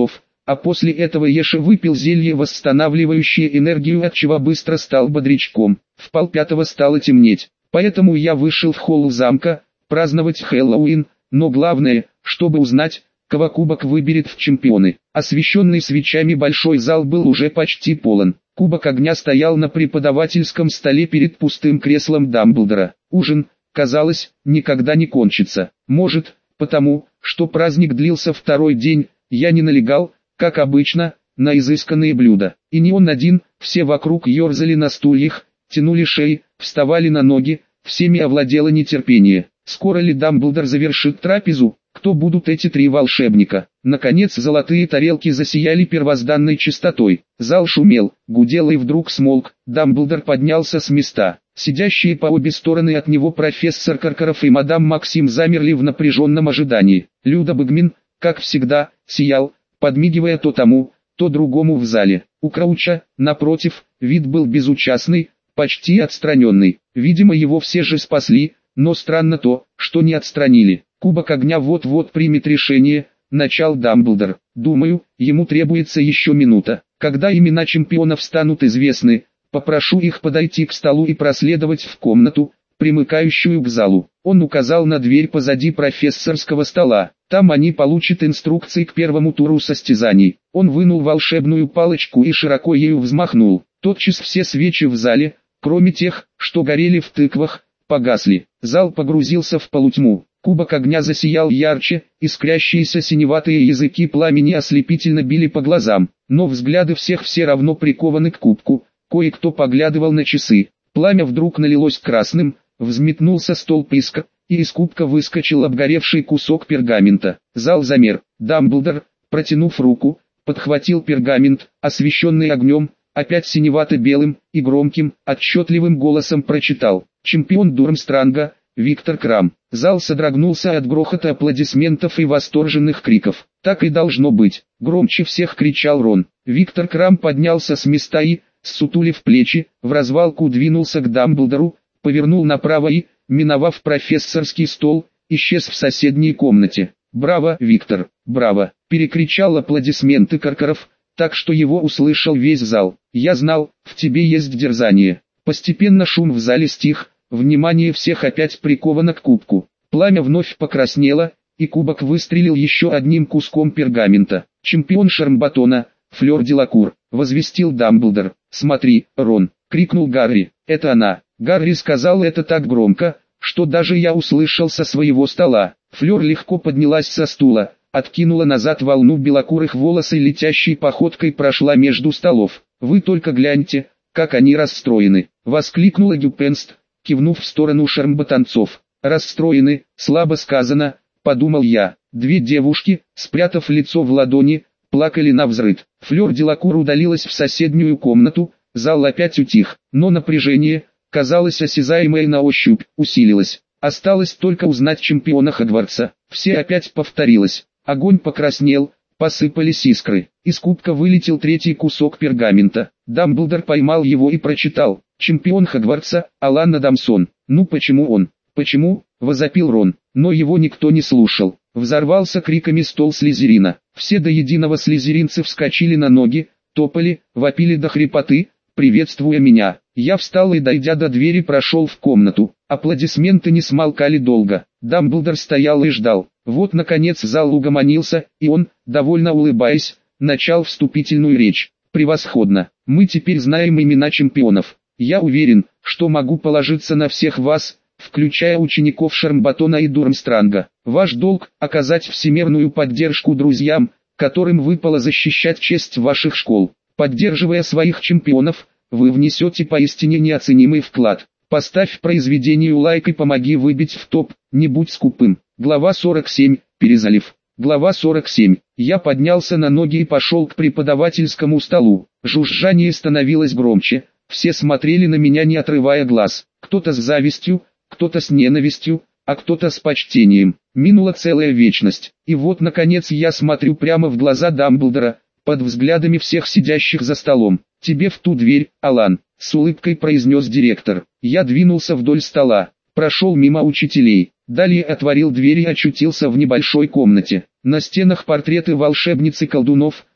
а после этого Еша выпил зелье, восстанавливающее энергию, отчего быстро стал бодрячком. В полпятого стало темнеть, поэтому я вышел в холл замка, праздновать Хэллоуин, но главное, чтобы узнать, кого кубок выберет в чемпионы. Освещенный свечами большой зал был уже почти полон. Кубок огня стоял на преподавательском столе перед пустым креслом Дамблдора. Ужин, казалось, никогда не кончится. Может, потому, что праздник длился второй день, я не налегал, как обычно, на изысканные блюда. И не он один, все вокруг ерзали на стульях, тянули шеи, вставали на ноги, всеми овладело нетерпение. Скоро ли Дамблдор завершит трапезу? Кто будут эти три волшебника? Наконец золотые тарелки засияли первозданной чистотой. Зал шумел, гудел и вдруг смолк. Дамблдор поднялся с места. Сидящие по обе стороны от него профессор Каркаров и мадам Максим замерли в напряженном ожидании. Люда Бэгмин, как всегда, сиял, подмигивая то тому, то другому в зале. У Крауча, напротив, вид был безучастный, почти отстраненный. Видимо, его все же спасли, но странно то, что не отстранили. Кубок огня вот-вот примет решение, начал Дамблдор. Думаю, ему требуется еще минута. Когда имена чемпионов станут известны, попрошу их подойти к столу и проследовать в комнату, примыкающую к залу. Он указал на дверь позади профессорского стола. Там они получат инструкции к первому туру состязаний. Он вынул волшебную палочку и широко ею взмахнул. Тотчас все свечи в зале, кроме тех, что горели в тыквах, погасли. Зал погрузился в полутьму. Кубок огня засиял ярче, искрящиеся синеватые языки пламени ослепительно били по глазам, но взгляды всех все равно прикованы к кубку. Кое-кто поглядывал на часы. Пламя вдруг налилось красным, взметнулся столб искр, и из кубка выскочил обгоревший кусок пергамента. Зал замер. Дамблдор, протянув руку, подхватил пергамент, освещенный огнем, опять синевато-белым и громким, отчетливым голосом прочитал: «Чемпион Дурмстранга, Виктор Крам». Зал содрогнулся от грохота аплодисментов и восторженных криков. «Так и должно быть!» — громче всех кричал Рон. Виктор Крам поднялся с места и, ссутулив плечи, в развалку двинулся к Дамблдору, повернул направо и, миновав профессорский стол, исчез в соседней комнате. «Браво, Виктор, браво!» — перекричал аплодисменты Каркаров, так что его услышал весь зал. «Я знал, в тебе есть дерзание». Постепенно шум в зале стих, внимание всех опять приковано к кубку. Пламя вновь покраснело, и кубок выстрелил еще одним куском пергамента. «Чемпион Шармбатона, Флёр Делакур», — возвестил Дамблдор. «Смотри, Рон», — крикнул Гарри, — «это она». Гарри сказал это так громко, что даже я услышал со своего стола. Флёр легко поднялась со стула, откинула назад волну белокурых волос и летящей походкой прошла между столов. «Вы только гляньте, как они расстроены», — воскликнула Дюпенст, кивнув в сторону шармботанцов. «Расстроены, слабо сказано», — подумал я. Две девушки, спрятав лицо в ладони, плакали навзрыд. Флёр Делакур удалилась в соседнюю комнату, зал опять утих, но напряжение, казалось осязаемое на ощупь, усилилось. Осталось только узнать чемпиона Хогвартса. Все опять повторилось. Огонь покраснел, посыпались искры. Из кубка вылетел третий кусок пергамента. Дамблдор поймал его и прочитал: «Чемпион Хогвартса, Алан Адамсон». «Ну почему он? Почему?» — возопил Рон, но его никто не слушал. Взорвался криками стол Слизерина. Все до единого слизеринцы вскочили на ноги, топали, вопили до хрипоты, приветствуя меня. Я встал и, дойдя до двери, прошел в комнату. Аплодисменты не смолкали долго. Дамблдор стоял и ждал. Вот наконец зал угомонился, и он, довольно улыбаясь, начал вступительную речь. «Превосходно! Мы теперь знаем имена чемпионов. Я уверен, что могу положиться на всех вас, включая учеников Шармбатона и Дурмстранга. Ваш долг – оказать всемирную поддержку друзьям, которым выпало защищать честь ваших школ. Поддерживая своих чемпионов, вы внесете поистине неоценимый вклад. Поставь произведению лайк и помоги выбить в топ, не будь скупым». Глава сорок семь. Перезалив. Глава сорок семь. Я поднялся на ноги и пошел к преподавательскому столу. Жужжание становилось громче, все смотрели на меня, не отрывая глаз. Кто-то с завистью, кто-то с ненавистью, а кто-то с почтением. Минула целая вечность, и вот наконец я смотрю прямо в глаза Дамблдора, под взглядами всех сидящих за столом. «Тебе в ту дверь, Алан», — с улыбкой произнес директор. Я двинулся вдоль стола, прошел мимо учителей, далее отворил дверь и очутился в небольшой комнате. На стенах портреты волшебниц и колдунов,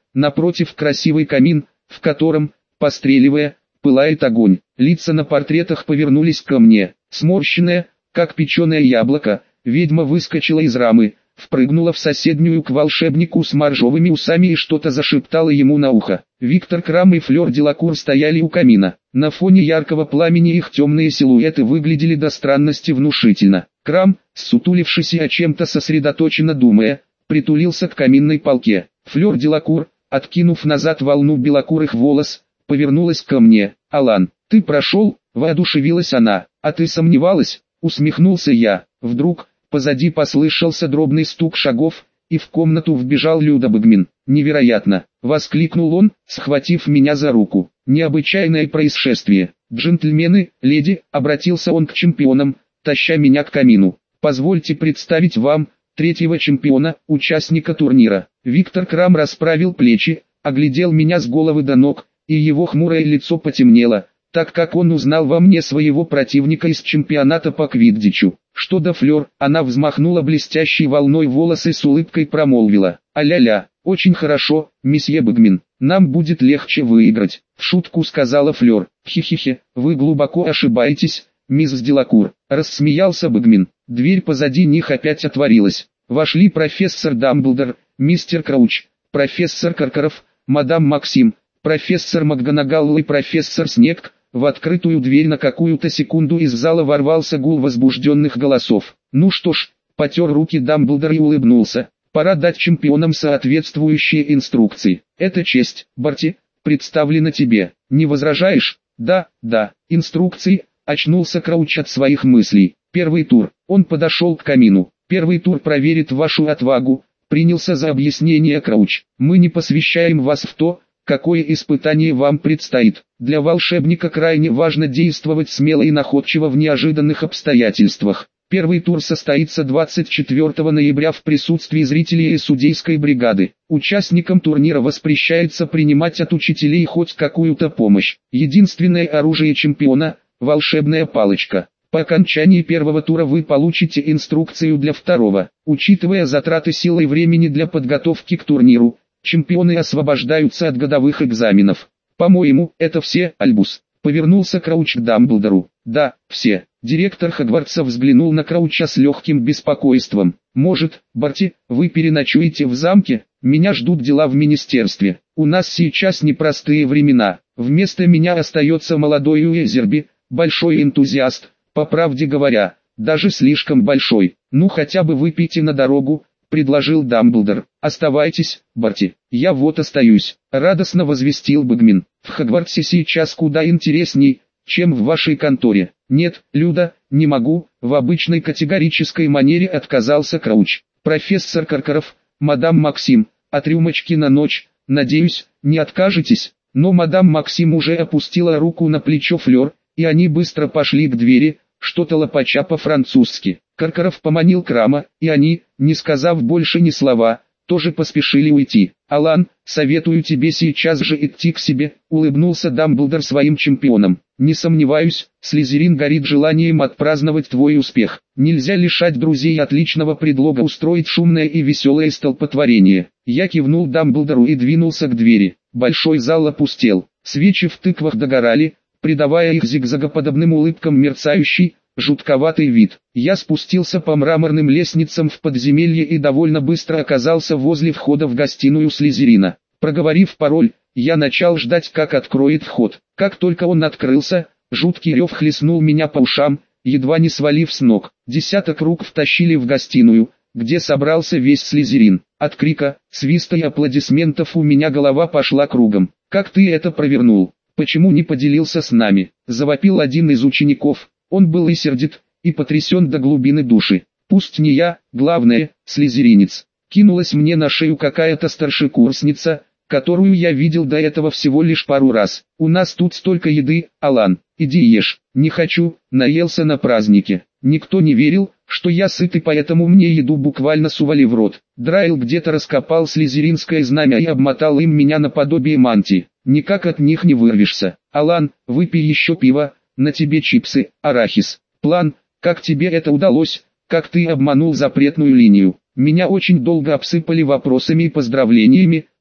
напротив красивый камин, в котором, постреливая, пылает огонь. Лица на портретах повернулись ко мне. Сморщенная, как печеное яблоко, ведьма выскочила из рамы, впрыгнула в соседнюю к волшебнику с моржовыми усами и что-то зашептала ему на ухо. Виктор Крам и Флёр Делакур стояли у камина. На фоне яркого пламени их темные силуэты выглядели до странности внушительно. Крам, ссутулившись и о чем-то сосредоточенно думая, притулился к каминной полке. Флёр Делакур, откинув назад волну белокурых волос, повернулась ко мне. «Алан, ты прошел?» – воодушевилась она. «А ты сомневалась?» – усмехнулся я. Вдруг, позади послышался дробный стук шагов, и в комнату вбежал Люда Бэгмин. «Невероятно!» – воскликнул он, схватив меня за руку. «Необычайное происшествие! Джентльмены, леди!» – обратился он к чемпионам, таща меня к камину. «Позвольте представить вам третьего чемпиона, участника турнира». Виктор Крам расправил плечи, оглядел меня с головы до ног, и его хмурое лицо потемнело, так как он узнал во мне своего противника из чемпионата по квиддичу. Что до Флёр, она взмахнула блестящей волной волосы и с улыбкой промолвила: «А-ля-ля, очень хорошо, месье Бэгмин, нам будет легче выиграть», — в шутку сказала Флёр. «Хи-хи-хи, вы глубоко ошибаетесь, мисс Делакур», — рассмеялся Бэгмин. Дверь позади них опять отворилась. Вошли профессор Дамблдор, мистер Крауч, профессор Каркаров, мадам Максим, профессор МакГонагалл и профессор Снегг. В открытую дверь на какую-то секунду из зала ворвался гул возбужденных голосов. «Ну что ж», — потер руки Дамблдор и улыбнулся, — «пора дать чемпионам соответствующие инструкции. Это честь, Барти, представлена тебе. Не возражаешь?» «Да, да, инструкции», — очнулся Крауч от своих мыслей. «Первый тур». Он подошел к камину. «Первый тур проверит вашу отвагу», — принялся за объяснение Крауч. «Мы не посвящаем вас в то, какое испытание вам предстоит. Для волшебника крайне важно действовать смело и находчиво в неожиданных обстоятельствах. Первый тур состоится двадцать четвёртого ноября в присутствии зрителей и судейской бригады. Участникам турнира воспрещается принимать от учителей хоть какую-то помощь. Единственное оружие чемпиона – волшебная палочка. По окончании первого тура вы получите инструкцию для второго. Учитывая затраты сил и времени для подготовки к турниру, чемпионы освобождаются от годовых экзаменов. По-моему, это все, Альбус. Повернулся Крауч к Дамблдору. Да, все. Директор Хогвартса взглянул на Крауча с легким беспокойством. Может, Барти, вы переночуете в замке? Меня ждут дела в министерстве. У нас сейчас непростые времена. Вместо меня остается молодой Уэзерби, большой энтузиаст, по правде говоря, даже слишком большой. Ну хотя бы выпейте на дорогу, предложил Дамблдор. «Оставайтесь, Барти, я вот остаюсь», — радостно возвестил Бэгмин. «В Хогвартсе сейчас куда интересней, чем в вашей конторе». «Нет, Люда, не могу», — в обычной категорической манере отказался Крауч. «Профессор Каркаров, мадам Максим, от рюмочки на ночь, надеюсь, не откажетесь?» Но мадам Максим уже опустила руку на плечо Флёр, и они быстро пошли к двери, что-то лопача по-французски. Каркаров поманил Крама, и они, не сказав больше ни слова, тоже поспешили уйти. «Алан, советую тебе сейчас же идти к себе», — улыбнулся Дамблдор своим чемпионам. «Не сомневаюсь, Слизерин горит желанием отпраздновать твой успех. Нельзя лишать друзей отличного предлога устроить шумное и веселое столпотворение». Я кивнул Дамблдору и двинулся к двери. Большой зал опустел. Свечи в тыквах догорали, придавая их зигзагоподобным улыбкам мерцающий, жутковатый вид. Я спустился по мраморным лестницам в подземелье и довольно быстро оказался возле входа в гостиную Слизерина. Проговорив пароль, я начал ждать, как откроет вход. Как только он открылся, жуткий рев хлестнул меня по ушам, едва не свалив с ног. Десяток рук втащили в гостиную, где собрался весь Слизерин. От крика, свиста и аплодисментов у меня голова пошла кругом. «Как ты это провернул? Почему не поделился с нами?» – завопил один из учеников. Он был и сердит, и потрясен до глубины души. «Пусть не я, главное, слизеринец». Кинулась мне на шею какая-то старшекурсница, которую я видел до этого всего лишь пару раз. «У нас тут столько еды, Алан, иди ешь». «Не хочу, наелся на празднике». Никто не верил, что я сыт, и поэтому мне еду буквально сували в рот. Драйл где-то раскопал слизеринское знамя и обмотал им меня наподобие мантии. Никак от них не вырвешься. «Алан, выпей еще пиво, на тебе чипсы, арахис». «План, как тебе это удалось, как ты обманул запретную линию?» Меня очень долго обсыпали вопросами и поздравлениями,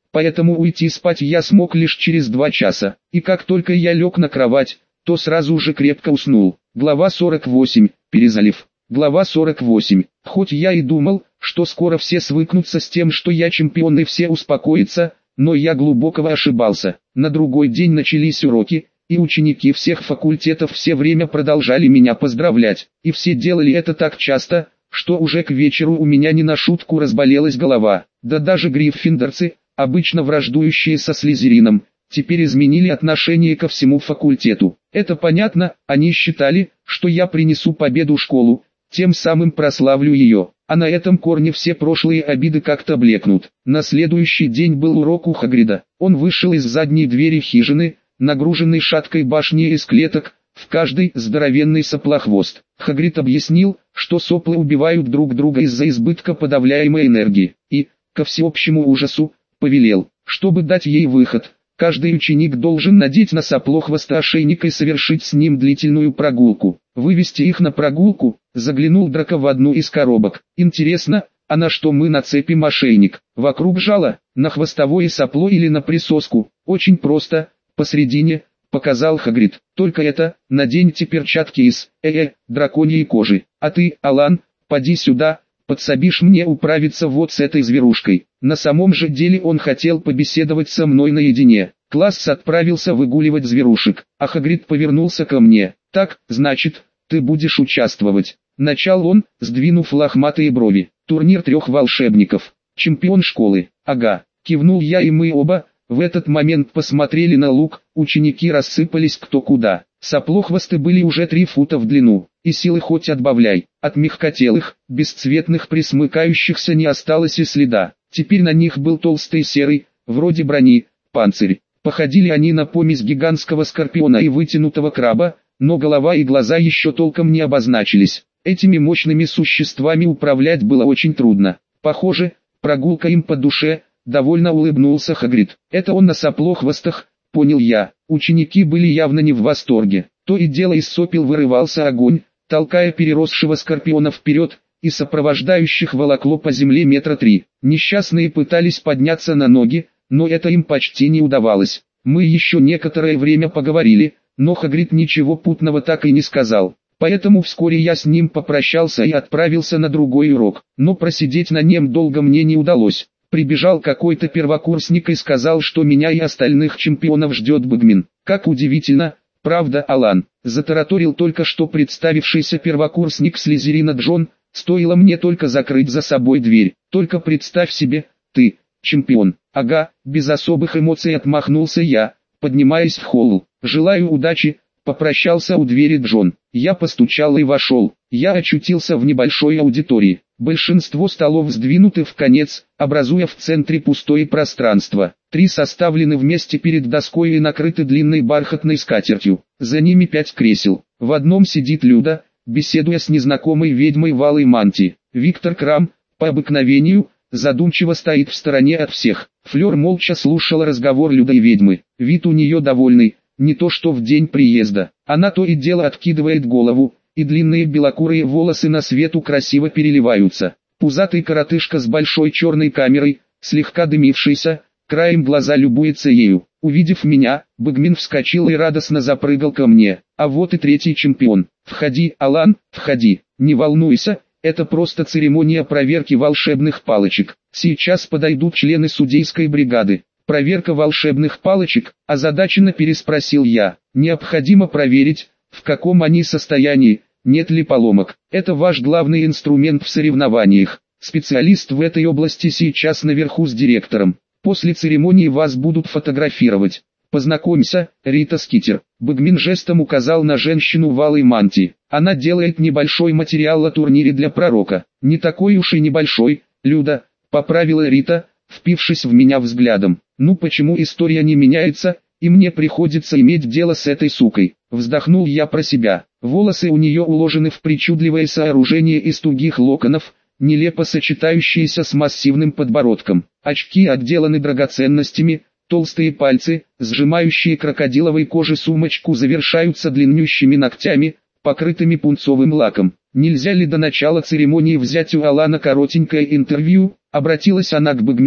поэтому уйти спать я смог лишь через два часа, и как только я лег на кровать, то сразу же крепко уснул. Глава сорок восемь. Перезалив. Глава сорок восемь. Хоть я и думал, что скоро все свыкнутся с тем, что я чемпион и все успокоятся, но я глубоко ошибался. На другой день начались уроки, и ученики всех факультетов все время продолжали меня поздравлять, и все делали это так часто, что уже к вечеру у меня не на шутку разболелась голова. Да даже гриффиндорцы, обычно враждующие со Слизерином, теперь изменили отношение ко всему факультету. Это понятно, они считали, что я принесу победу в школу, тем самым прославлю ее, а на этом корне все прошлые обиды как-то блекнут. На следующий день был урок у Хагрида. Он вышел из задней двери хижины, нагруженный шаткой башней из клеток, в каждой здоровенный соплохвост. Хагрид объяснил, что соплы убивают друг друга из-за избытка подавляемой энергии, и, ко всеобщему ужасу, повелел, чтобы дать ей выход, каждый ученик должен надеть на соплохвоста ошейник и совершить с ним длительную прогулку. Вывести их на прогулку, заглянул Драко в одну из коробок. Интересно, а на что мы нацепим ошейник? Вокруг жала, на хвостовое сопло или на присоску? Очень просто, посредине, показал Хагрид. Только это, наденьте перчатки из, э-э, драконьей кожи. А ты, Алан, поди сюда, подсобишь мне управиться вот с этой зверушкой. На самом же деле он хотел побеседовать со мной наедине. Класс отправился выгуливать зверушек, а Хагрид повернулся ко мне. Так, значит, ты будешь участвовать. Начал он, сдвинув лохматые брови. Турнир трех волшебников. Чемпион школы. Ага. Кивнул я, и мы оба в этот момент посмотрели на луг. Ученики рассыпались кто куда. Соплохвосты были уже три фута в длину, и силы хоть отбавляй. От мягкотелых, бесцветных присмыкающихся не осталось и следа. Теперь на них был толстый серый, вроде брони, панцирь. Походили они на помесь гигантского скорпиона и вытянутого краба, но голова и глаза еще толком не обозначились. Этими мощными существами управлять было очень трудно. Похоже, прогулка им по душе. Довольно улыбнулся Хагрид. Это он на соплохвостах, понял я. Ученики были явно не в восторге. То и дело из сопел вырывался огонь, толкая переросшего скорпиона вперед, и сопровождающих волокло по земле метра три. Несчастные пытались подняться на ноги, но это им почти не удавалось. Мы еще некоторое время поговорили, но Хагрид ничего путного так и не сказал. Поэтому вскоре я с ним попрощался и отправился на другой урок. Но просидеть на нем долго мне не удалось. Прибежал какой-то первокурсник и сказал, что меня и остальных чемпионов ждет Бэгмин. Как удивительно, правда, Алан? Затараторил только что представившийся первокурсник Слизерина Джон, стоило мне только закрыть за собой дверь. Только представь себе, ты, чемпион. Ага, без особых эмоций отмахнулся я, поднимаясь в холл. Желаю удачи, попрощался у двери Джон. Я постучал и вошел. Я очутился в небольшой аудитории. Большинство столов сдвинуты в конец, образуя в центре пустое пространство. Три составлены вместе перед доской и накрыты длинной бархатной скатертью. За ними пять кресел. В одном сидит Люда, беседуя с незнакомой ведьмой в алой мантии. Виктор Крам, по обыкновению, задумчиво стоит в стороне от всех. Флёр молча слушала разговор Люды и ведьмы. Вид у нее довольный, не то что в день приезда. Она то и дело откидывает голову, и длинные белокурые волосы на свету красиво переливаются. Пузатый коротышка с большой черной камерой, слегка дымившийся, краем глаза любуется ею. Увидев меня, Бэгмин вскочил и радостно запрыгал ко мне. А вот и третий чемпион. Входи, Алан, входи. Не волнуйся, это просто церемония проверки волшебных палочек. Сейчас подойдут члены судейской бригады. Проверка волшебных палочек, озадаченно переспросил я. Необходимо проверить, в каком они состоянии, нет ли поломок. Это ваш главный инструмент в соревнованиях. Специалист в этой области сейчас наверху с директором. После церемонии вас будут фотографировать. Познакомься, Рита Скитер. Бэгмин жестом указал на женщину в алой мантии. Она делает небольшой материал о турнире для пророка. Не такой уж и небольшой, Люда, поправила Рита, впившись в меня взглядом. Ну почему история не меняется, и мне приходится иметь дело с этой сукой? Вздохнул я про себя. Волосы у нее уложены в причудливое сооружение из тугих локонов, нелепо сочетающиеся с массивным подбородком. Очки отделаны драгоценностями, толстые пальцы, сжимающие крокодиловой кожи сумочку, завершаются длиннющими ногтями, покрытыми пунцовым лаком. Нельзя ли до начала церемонии взять у Алана коротенькое интервью? Обратилась она к Бэгмину,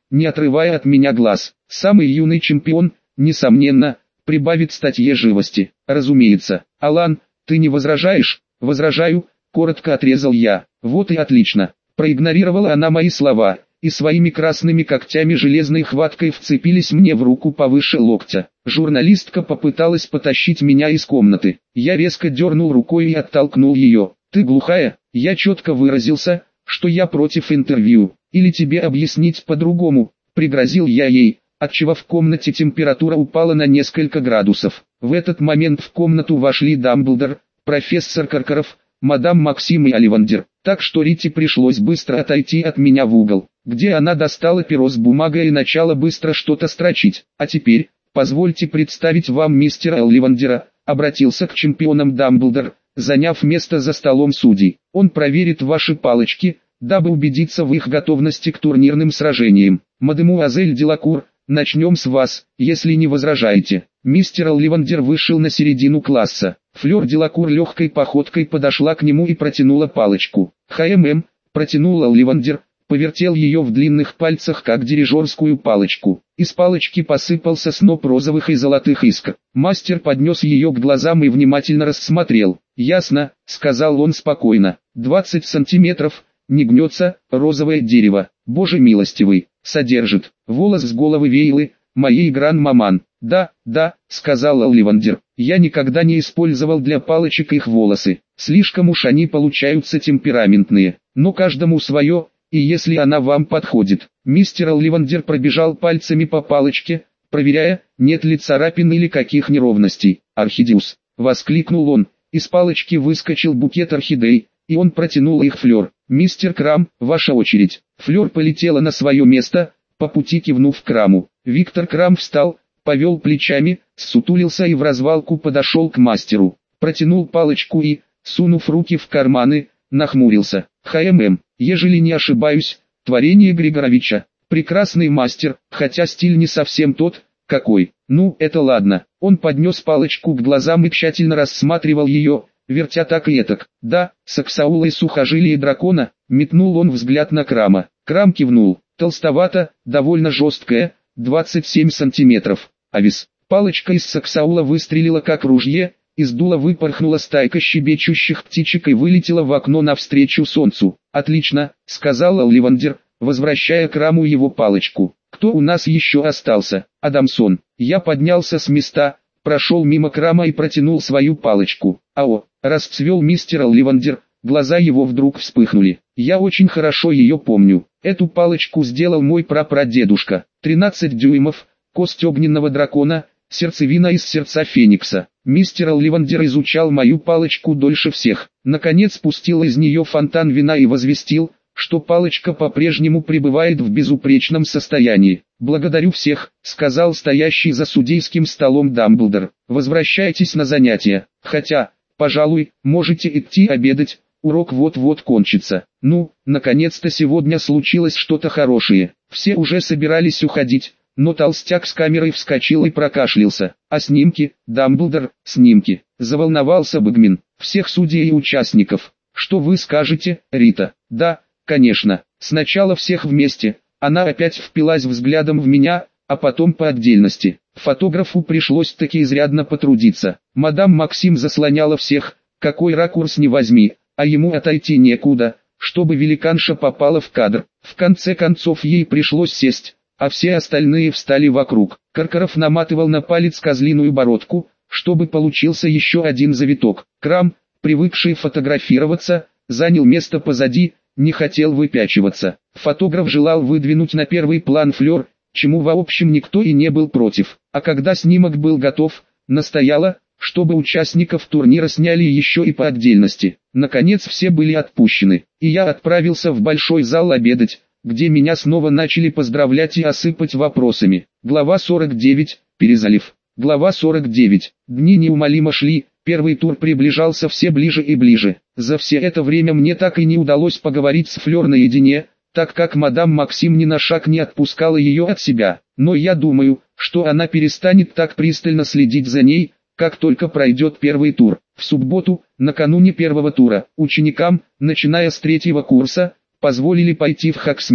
не отрывая от меня глаз. Самый юный чемпион, несомненно, прибавит статье живости. Разумеется. Алан, ты не возражаешь? Возражаю, коротко отрезал я. Вот и отлично. Проигнорировала она мои слова, и своими красными когтями железной хваткой вцепились мне в руку повыше локтя. Журналистка попыталась потащить меня из комнаты. Я резко дернул рукой и оттолкнул ее. Ты глухая? Я четко выразился, что я против интервью. Или тебе объяснить по-другому? Пригрозил я ей, отчего в комнате температура упала на несколько градусов. В этот момент в комнату вошли Дамблдор, профессор Каркаров, мадам Максим и Оливандер, так что Рите пришлось быстро отойти от меня в угол, где она достала перо с бумагой и начала быстро что-то строчить. А теперь, позвольте представить вам мистера Оливандера, обратился к чемпионам Дамблдор, заняв место за столом судей. Он проверит ваши палочки, дабы убедиться в их готовности к турнирным сражениям. Мадемуазель Делакур, начнем с вас, если не возражаете. Мистер Оливандер вышел на середину класса. Флёр Делакур легкой походкой подошла к нему и протянула палочку. «ХММ», протянул Оливандер, повертел ее в длинных пальцах как дирижерскую палочку. Из палочки посыпался сноп розовых и золотых искр. Мастер поднес ее к глазам и внимательно рассмотрел. «Ясно», — сказал он спокойно. «двадцать сантиметров, не гнется, розовое дерево, боже милостивый, содержит, волос с головы Вейлы, моей гран-маман». «Да, да», — сказал Оливандер, — «я никогда не использовал для палочек их волосы, слишком уж они получаются темпераментные, но каждому свое, и если она вам подходит». Мистер Оливандер пробежал пальцами по палочке, проверяя, нет ли царапин или каких неровностей. «Орхидеус», — воскликнул он, из палочки выскочил букет орхидей, и он протянул их Флёр. «Мистер Крам, ваша очередь». Флёр полетела на свое место, по пути кивнув Краму. Виктор Крам встал, повел плечами, ссутулился и в развалку подошел к мастеру. Протянул палочку и, сунув руки в карманы, нахмурился. «ХММ, ежели не ошибаюсь, творение Григоровича. Прекрасный мастер, хотя стиль не совсем тот, какой. Ну, это ладно». Он поднес палочку к глазам и тщательно рассматривал ее, вертя так и этак. «Да, саксаулы и сухожилие дракона», метнул он взгляд на Крама. Крам кивнул. «Толстовато, довольно жесткая, двадцать семь сантиметров. Авис». Палочка из саксаула выстрелила как ружье, из дула выпорхнула стайка щебечущих птичек и вылетела в окно навстречу солнцу. «Отлично», — сказал Оливандер, возвращая Краму его палочку. «Кто у нас еще остался?» «Адамсон». Я поднялся с места, прошел мимо Крама и протянул свою палочку. «Ао», — расцвел мистер Оливандер, глаза его вдруг вспыхнули. «Я очень хорошо ее помню. Эту палочку сделал мой прапрадедушка. тринадцать дюймов, кость огненного дракона, сердцевина из сердца Феникса. Мистер Оливандер изучал мою палочку дольше всех. Наконец спустил из нее фонтан вина и возвестил, что палочка по-прежнему пребывает в безупречном состоянии. «Благодарю всех», — сказал стоящий за судейским столом Дамблдор. «Возвращайтесь на занятия. Хотя, пожалуй, можете идти обедать, урок вот-вот кончится». Ну, наконец-то сегодня случилось что-то хорошее. Все уже собирались уходить, но толстяк с камерой вскочил и прокашлялся. «А снимки, Дамблдор, снимки?» — заволновался Бэгмин. «Всех судей и участников. Что вы скажете, Рита?» «Да, конечно. Сначала всех вместе». Она опять впилась взглядом в меня, а потом по отдельности. Фотографу пришлось таки изрядно потрудиться. Мадам Максим заслоняла всех, какой ракурс не возьми, а ему отойти некуда, чтобы великанша попала в кадр. В конце концов ей пришлось сесть, а все остальные встали вокруг. Каркаров наматывал на палец козлиную бородку, чтобы получился еще один завиток. Крам, привыкший фотографироваться, занял место позади, не хотел выпячиваться. Фотограф желал выдвинуть на первый план Флёр, чему в общем никто и не был против. А когда снимок был готов, настояла, чтобы участников турнира сняли еще и по отдельности. Наконец все были отпущены, и я отправился в большой зал обедать, где меня снова начали поздравлять и осыпать вопросами. Глава сорок девять. Перезалив. Глава сорок девять. Дни неумолимо шли, первый тур приближался все ближе и ближе. За все это время мне так и не удалось поговорить с Флёр наедине, так как мадам Максим ни на шаг не отпускала ее от себя. Но я думаю, что она перестанет так пристально следить за ней, как только пройдет первый тур. В субботу, накануне первого тура, ученикам, начиная с третьего курса, позволили пойти в Хоксмит.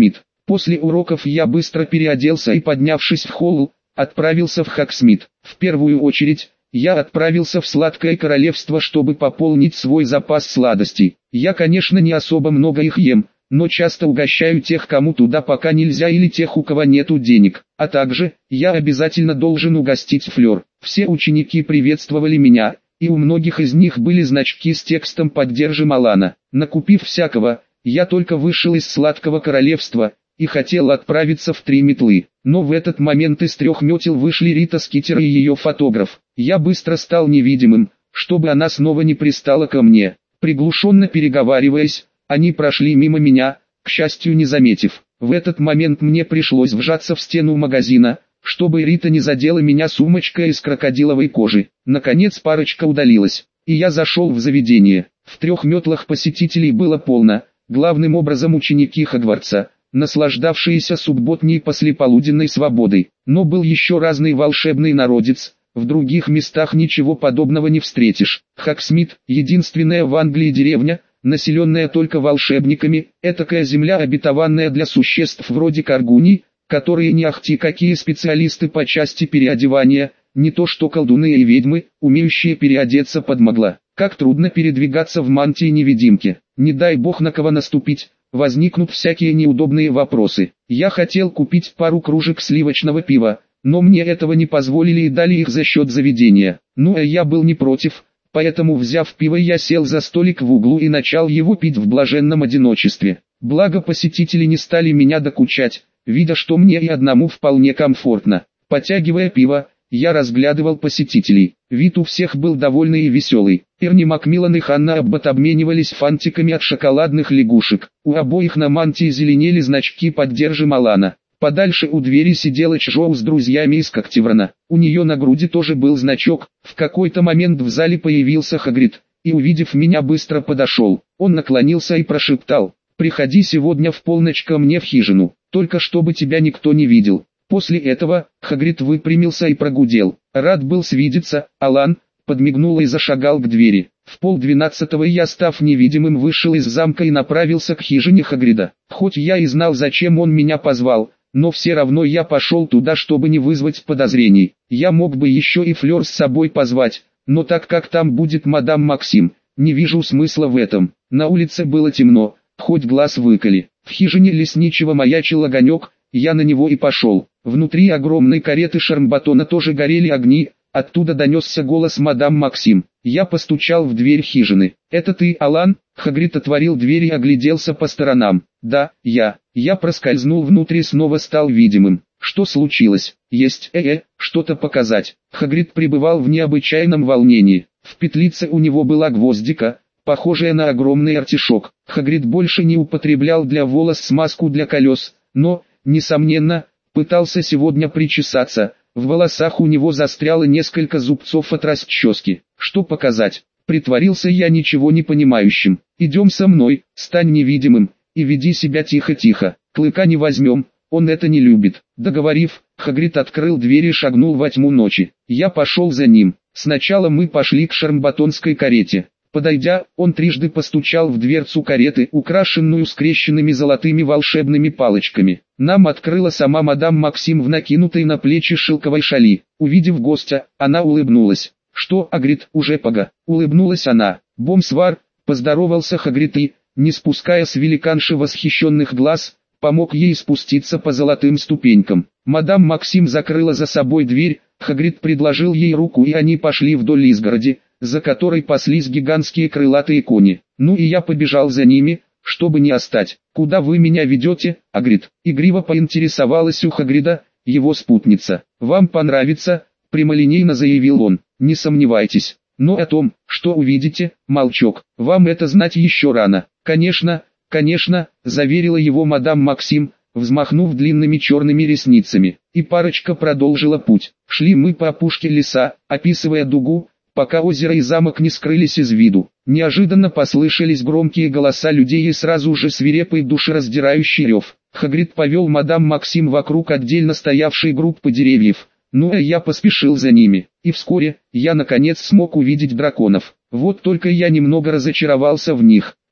После уроков я быстро переоделся и, поднявшись в холл, отправился в Хоксмит. В первую очередь, я отправился в Сладкое Королевство, чтобы пополнить свой запас сладостей. Я, конечно, не особо много их ем, но часто угощаю тех, кому туда пока нельзя, или тех, у кого нету денег. А также, я обязательно должен угостить Флёр. Все ученики приветствовали меня, и у многих из них были значки с текстом «Поддержим Алана». Накупив всякого, я только вышел из Сладкого Королевства и хотел отправиться в Три Метлы. Но в этот момент из трех метел вышли Рита Скитер и ее фотограф. Я быстро стал невидимым, чтобы она снова не пристала ко мне. Приглушенно переговариваясь, они прошли мимо меня, к счастью не заметив. В этот момент мне пришлось вжаться в стену магазина, чтобы Рита не задела меня сумочкой из крокодиловой кожи. Наконец парочка удалилась, и я зашел в заведение. В трех метлах посетителей было полно, главным образом ученики Хогвартса, наслаждавшиеся субботней послеполуденной свободой. Но был еще разный волшебный народец, в других местах ничего подобного не встретишь. Хоксмит, единственная в Англии деревня, населенная только волшебниками, этакая земля, обетованная для существ вроде Каргуний, которые не ахти какие специалисты по части переодевания, не то что колдуны и ведьмы, умеющие переодеться под могла. Как трудно передвигаться в мантии-невидимке, не дай бог на кого наступить, возникнут всякие неудобные вопросы. Я хотел купить пару кружек сливочного пива, но мне этого не позволили и дали их за счет заведения. Ну а я был не против, поэтому, взяв пиво, я сел за столик в углу и начал его пить в блаженном одиночестве. Благо посетители не стали меня докучать, видя, что мне и одному вполне комфортно. Потягивая пиво, я разглядывал посетителей. Вид у всех был довольный и веселый. Эрни Макмиллан и Ханна Аббот обменивались фантиками от шоколадных лягушек. У обоих на мантии зеленели значки «Поддержим Алана». Подальше у двери сидела Чжоу с друзьями из Когтеврана. У нее на груди тоже был значок. В какой-то момент в зале появился Хагрид, и, увидев меня, быстро подошел. Он наклонился и прошептал: «Приходи сегодня в полночь ко мне в хижину, только чтобы тебя никто не видел». После этого Хагрид выпрямился и прогудел: «Рад был свидеться, Алан», подмигнул и зашагал к двери. В полдвенадцатого я, став невидимым, вышел из замка и направился к хижине Хагрида. Хоть я и знал, зачем он меня позвал, но все равно я пошел туда, чтобы не вызвать подозрений. Я мог бы еще и Флёр с собой позвать, но так как там будет мадам Максим, не вижу смысла в этом. На улице было темно, хоть глаз выколи. В хижине лесничего маячил огонек, я на него и пошел. Внутри огромной кареты Шармбатона тоже горели огни, оттуда донесся голос мадам Максим. Я постучал в дверь хижины. «Это ты, Алан?» Хагрид отворил дверь и огляделся по сторонам. «Да, я». Я проскользнул внутрь и снова стал видимым. «Что случилось?» «Есть, э-э, что-то показать». Хагрид пребывал в необычайном волнении. В петлице у него была гвоздика, похожая на огромный артишок. Хагрид больше не употреблял для волос смазку для колес, но, несомненно, пытался сегодня причесаться. В волосах у него застряло несколько зубцов от расчески. «Что показать?» Притворился я ничего не понимающим. «Идем со мной, стань невидимым, и веди себя тихо-тихо. Клыка не возьмем, он это не любит». Договорив, Хагрид открыл дверь и шагнул во тьму ночи. Я пошел за ним. Сначала мы пошли к шармбатонской карете. Подойдя, он трижды постучал в дверцу кареты, украшенную скрещенными золотыми волшебными палочками. Нам открыла сама мадам Максим в накинутой на плечи шелковой шали. Увидев гостя, она улыбнулась. «Что, Хагрид, уже пога?» Улыбнулась она. «Бомсвар», поздоровался Хагрид и, не спуская с великанши восхищенных глаз, помог ей спуститься по золотым ступенькам. Мадам Максим закрыла за собой дверь, Хагрид предложил ей руку, и они пошли вдоль изгороди, за которой паслись гигантские крылатые кони. Ну и я побежал за ними, чтобы не отстать. «Куда вы меня ведете, Хагрид?» Игриво поинтересовалась у Хагрида его спутница. «Вам понравится», прямолинейно заявил он. «Не сомневайтесь. Но о том, что увидите, молчок, вам это знать еще рано». «Конечно, конечно», заверила его мадам Максим, взмахнув длинными черными ресницами. И парочка продолжила путь. Шли мы по опушке леса, описывая дугу, пока озеро и замок не скрылись из виду. Неожиданно послышались громкие голоса людей и сразу же свирепый душераздирающий рев. Хагрид повел мадам Максим вокруг отдельно стоявшей группы деревьев. Ну а я поспешил за ними, и вскоре, я наконец смог увидеть драконов. Вот только я немного разочаровался в них.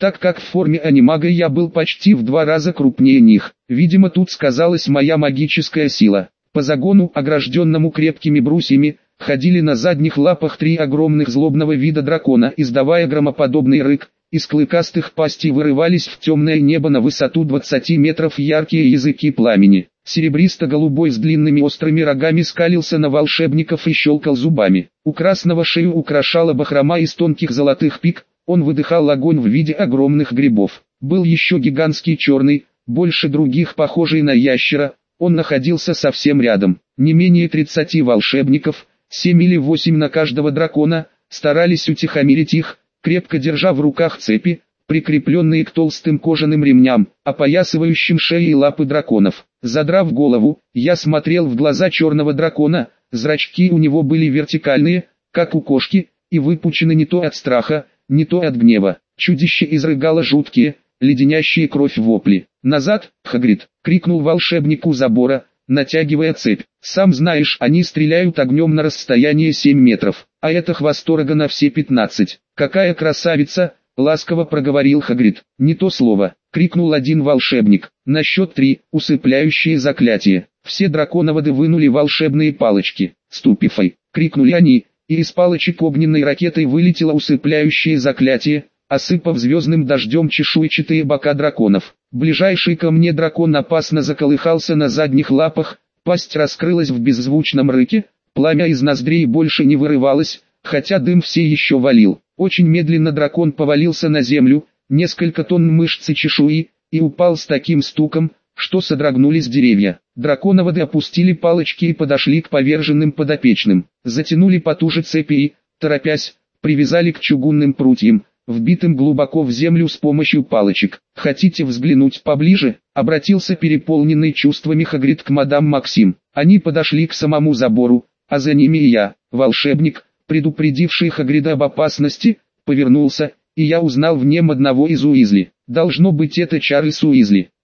так как в форме анимага я был почти в два раза крупнее них. Видимо, тут сказалась моя магическая сила. По загону, огражденному крепкими брусьями, ходили на задних лапах три огромных злобного вида дракона, издавая громоподобный рык. Из клыкастых пастей вырывались в темное небо на высоту двадцати метров яркие языки пламени. Серебристо-голубой с длинными острыми рогами скалился на волшебников и щелкал зубами. У красного шею украшала бахрома из тонких золотых пик, он выдыхал огонь в виде огромных грибов. Был еще гигантский черный, больше других похожий на ящера, он находился совсем рядом. Не менее тридцати волшебников, семь или восемь на каждого дракона, старались утихомирить их, крепко держа в руках цепи, прикрепленные к толстым кожаным ремням, опоясывающим шеи и лапы драконов. Задрав голову, я смотрел в глаза черного дракона, зрачки у него были вертикальные, как у кошки, и выпучены не то от страха, не то от гнева. Чудище изрыгало жуткие, леденящие кровь вопли. «Назад, Хагрид!» — крикнул волшебник у забора, натягивая цепь. «Сам знаешь, они стреляют огнем на расстояние семь метров, а это хвосторога на все пятнадцать. Какая красавица!» — ласково проговорил Хагрид. «Не то слово!» — крикнул один волшебник. На счет три, усыпляющие заклятие. Все драконоводы вынули волшебные палочки. «Ступифай!» — крикнули они, и из палочек огненной ракетой вылетело усыпляющее заклятие, осыпав звездным дождем чешуйчатые бока драконов. Ближайший ко мне дракон опасно заколыхался на задних лапах, пасть раскрылась в беззвучном рыке, пламя из ноздрей больше не вырывалось, хотя дым все еще валил. Очень медленно дракон повалился на землю, несколько тонн мышц и чешуи, и упал с таким стуком, что содрогнулись деревья. Драконоводы опустили палочки и подошли к поверженным подопечным, затянули потуже цепи и, торопясь, привязали к чугунным прутьям, вбитым глубоко в землю с помощью палочек. «Хотите взглянуть поближе?» — обратился переполненный чувствами Хагрид к мадам Максим. Они подошли к самому забору, а за ними и я, волшебник, предупредивший Хагрида об опасности, повернулся, и я узнал в нем одного из Уизли. Должно быть, это Чарльз Уизли.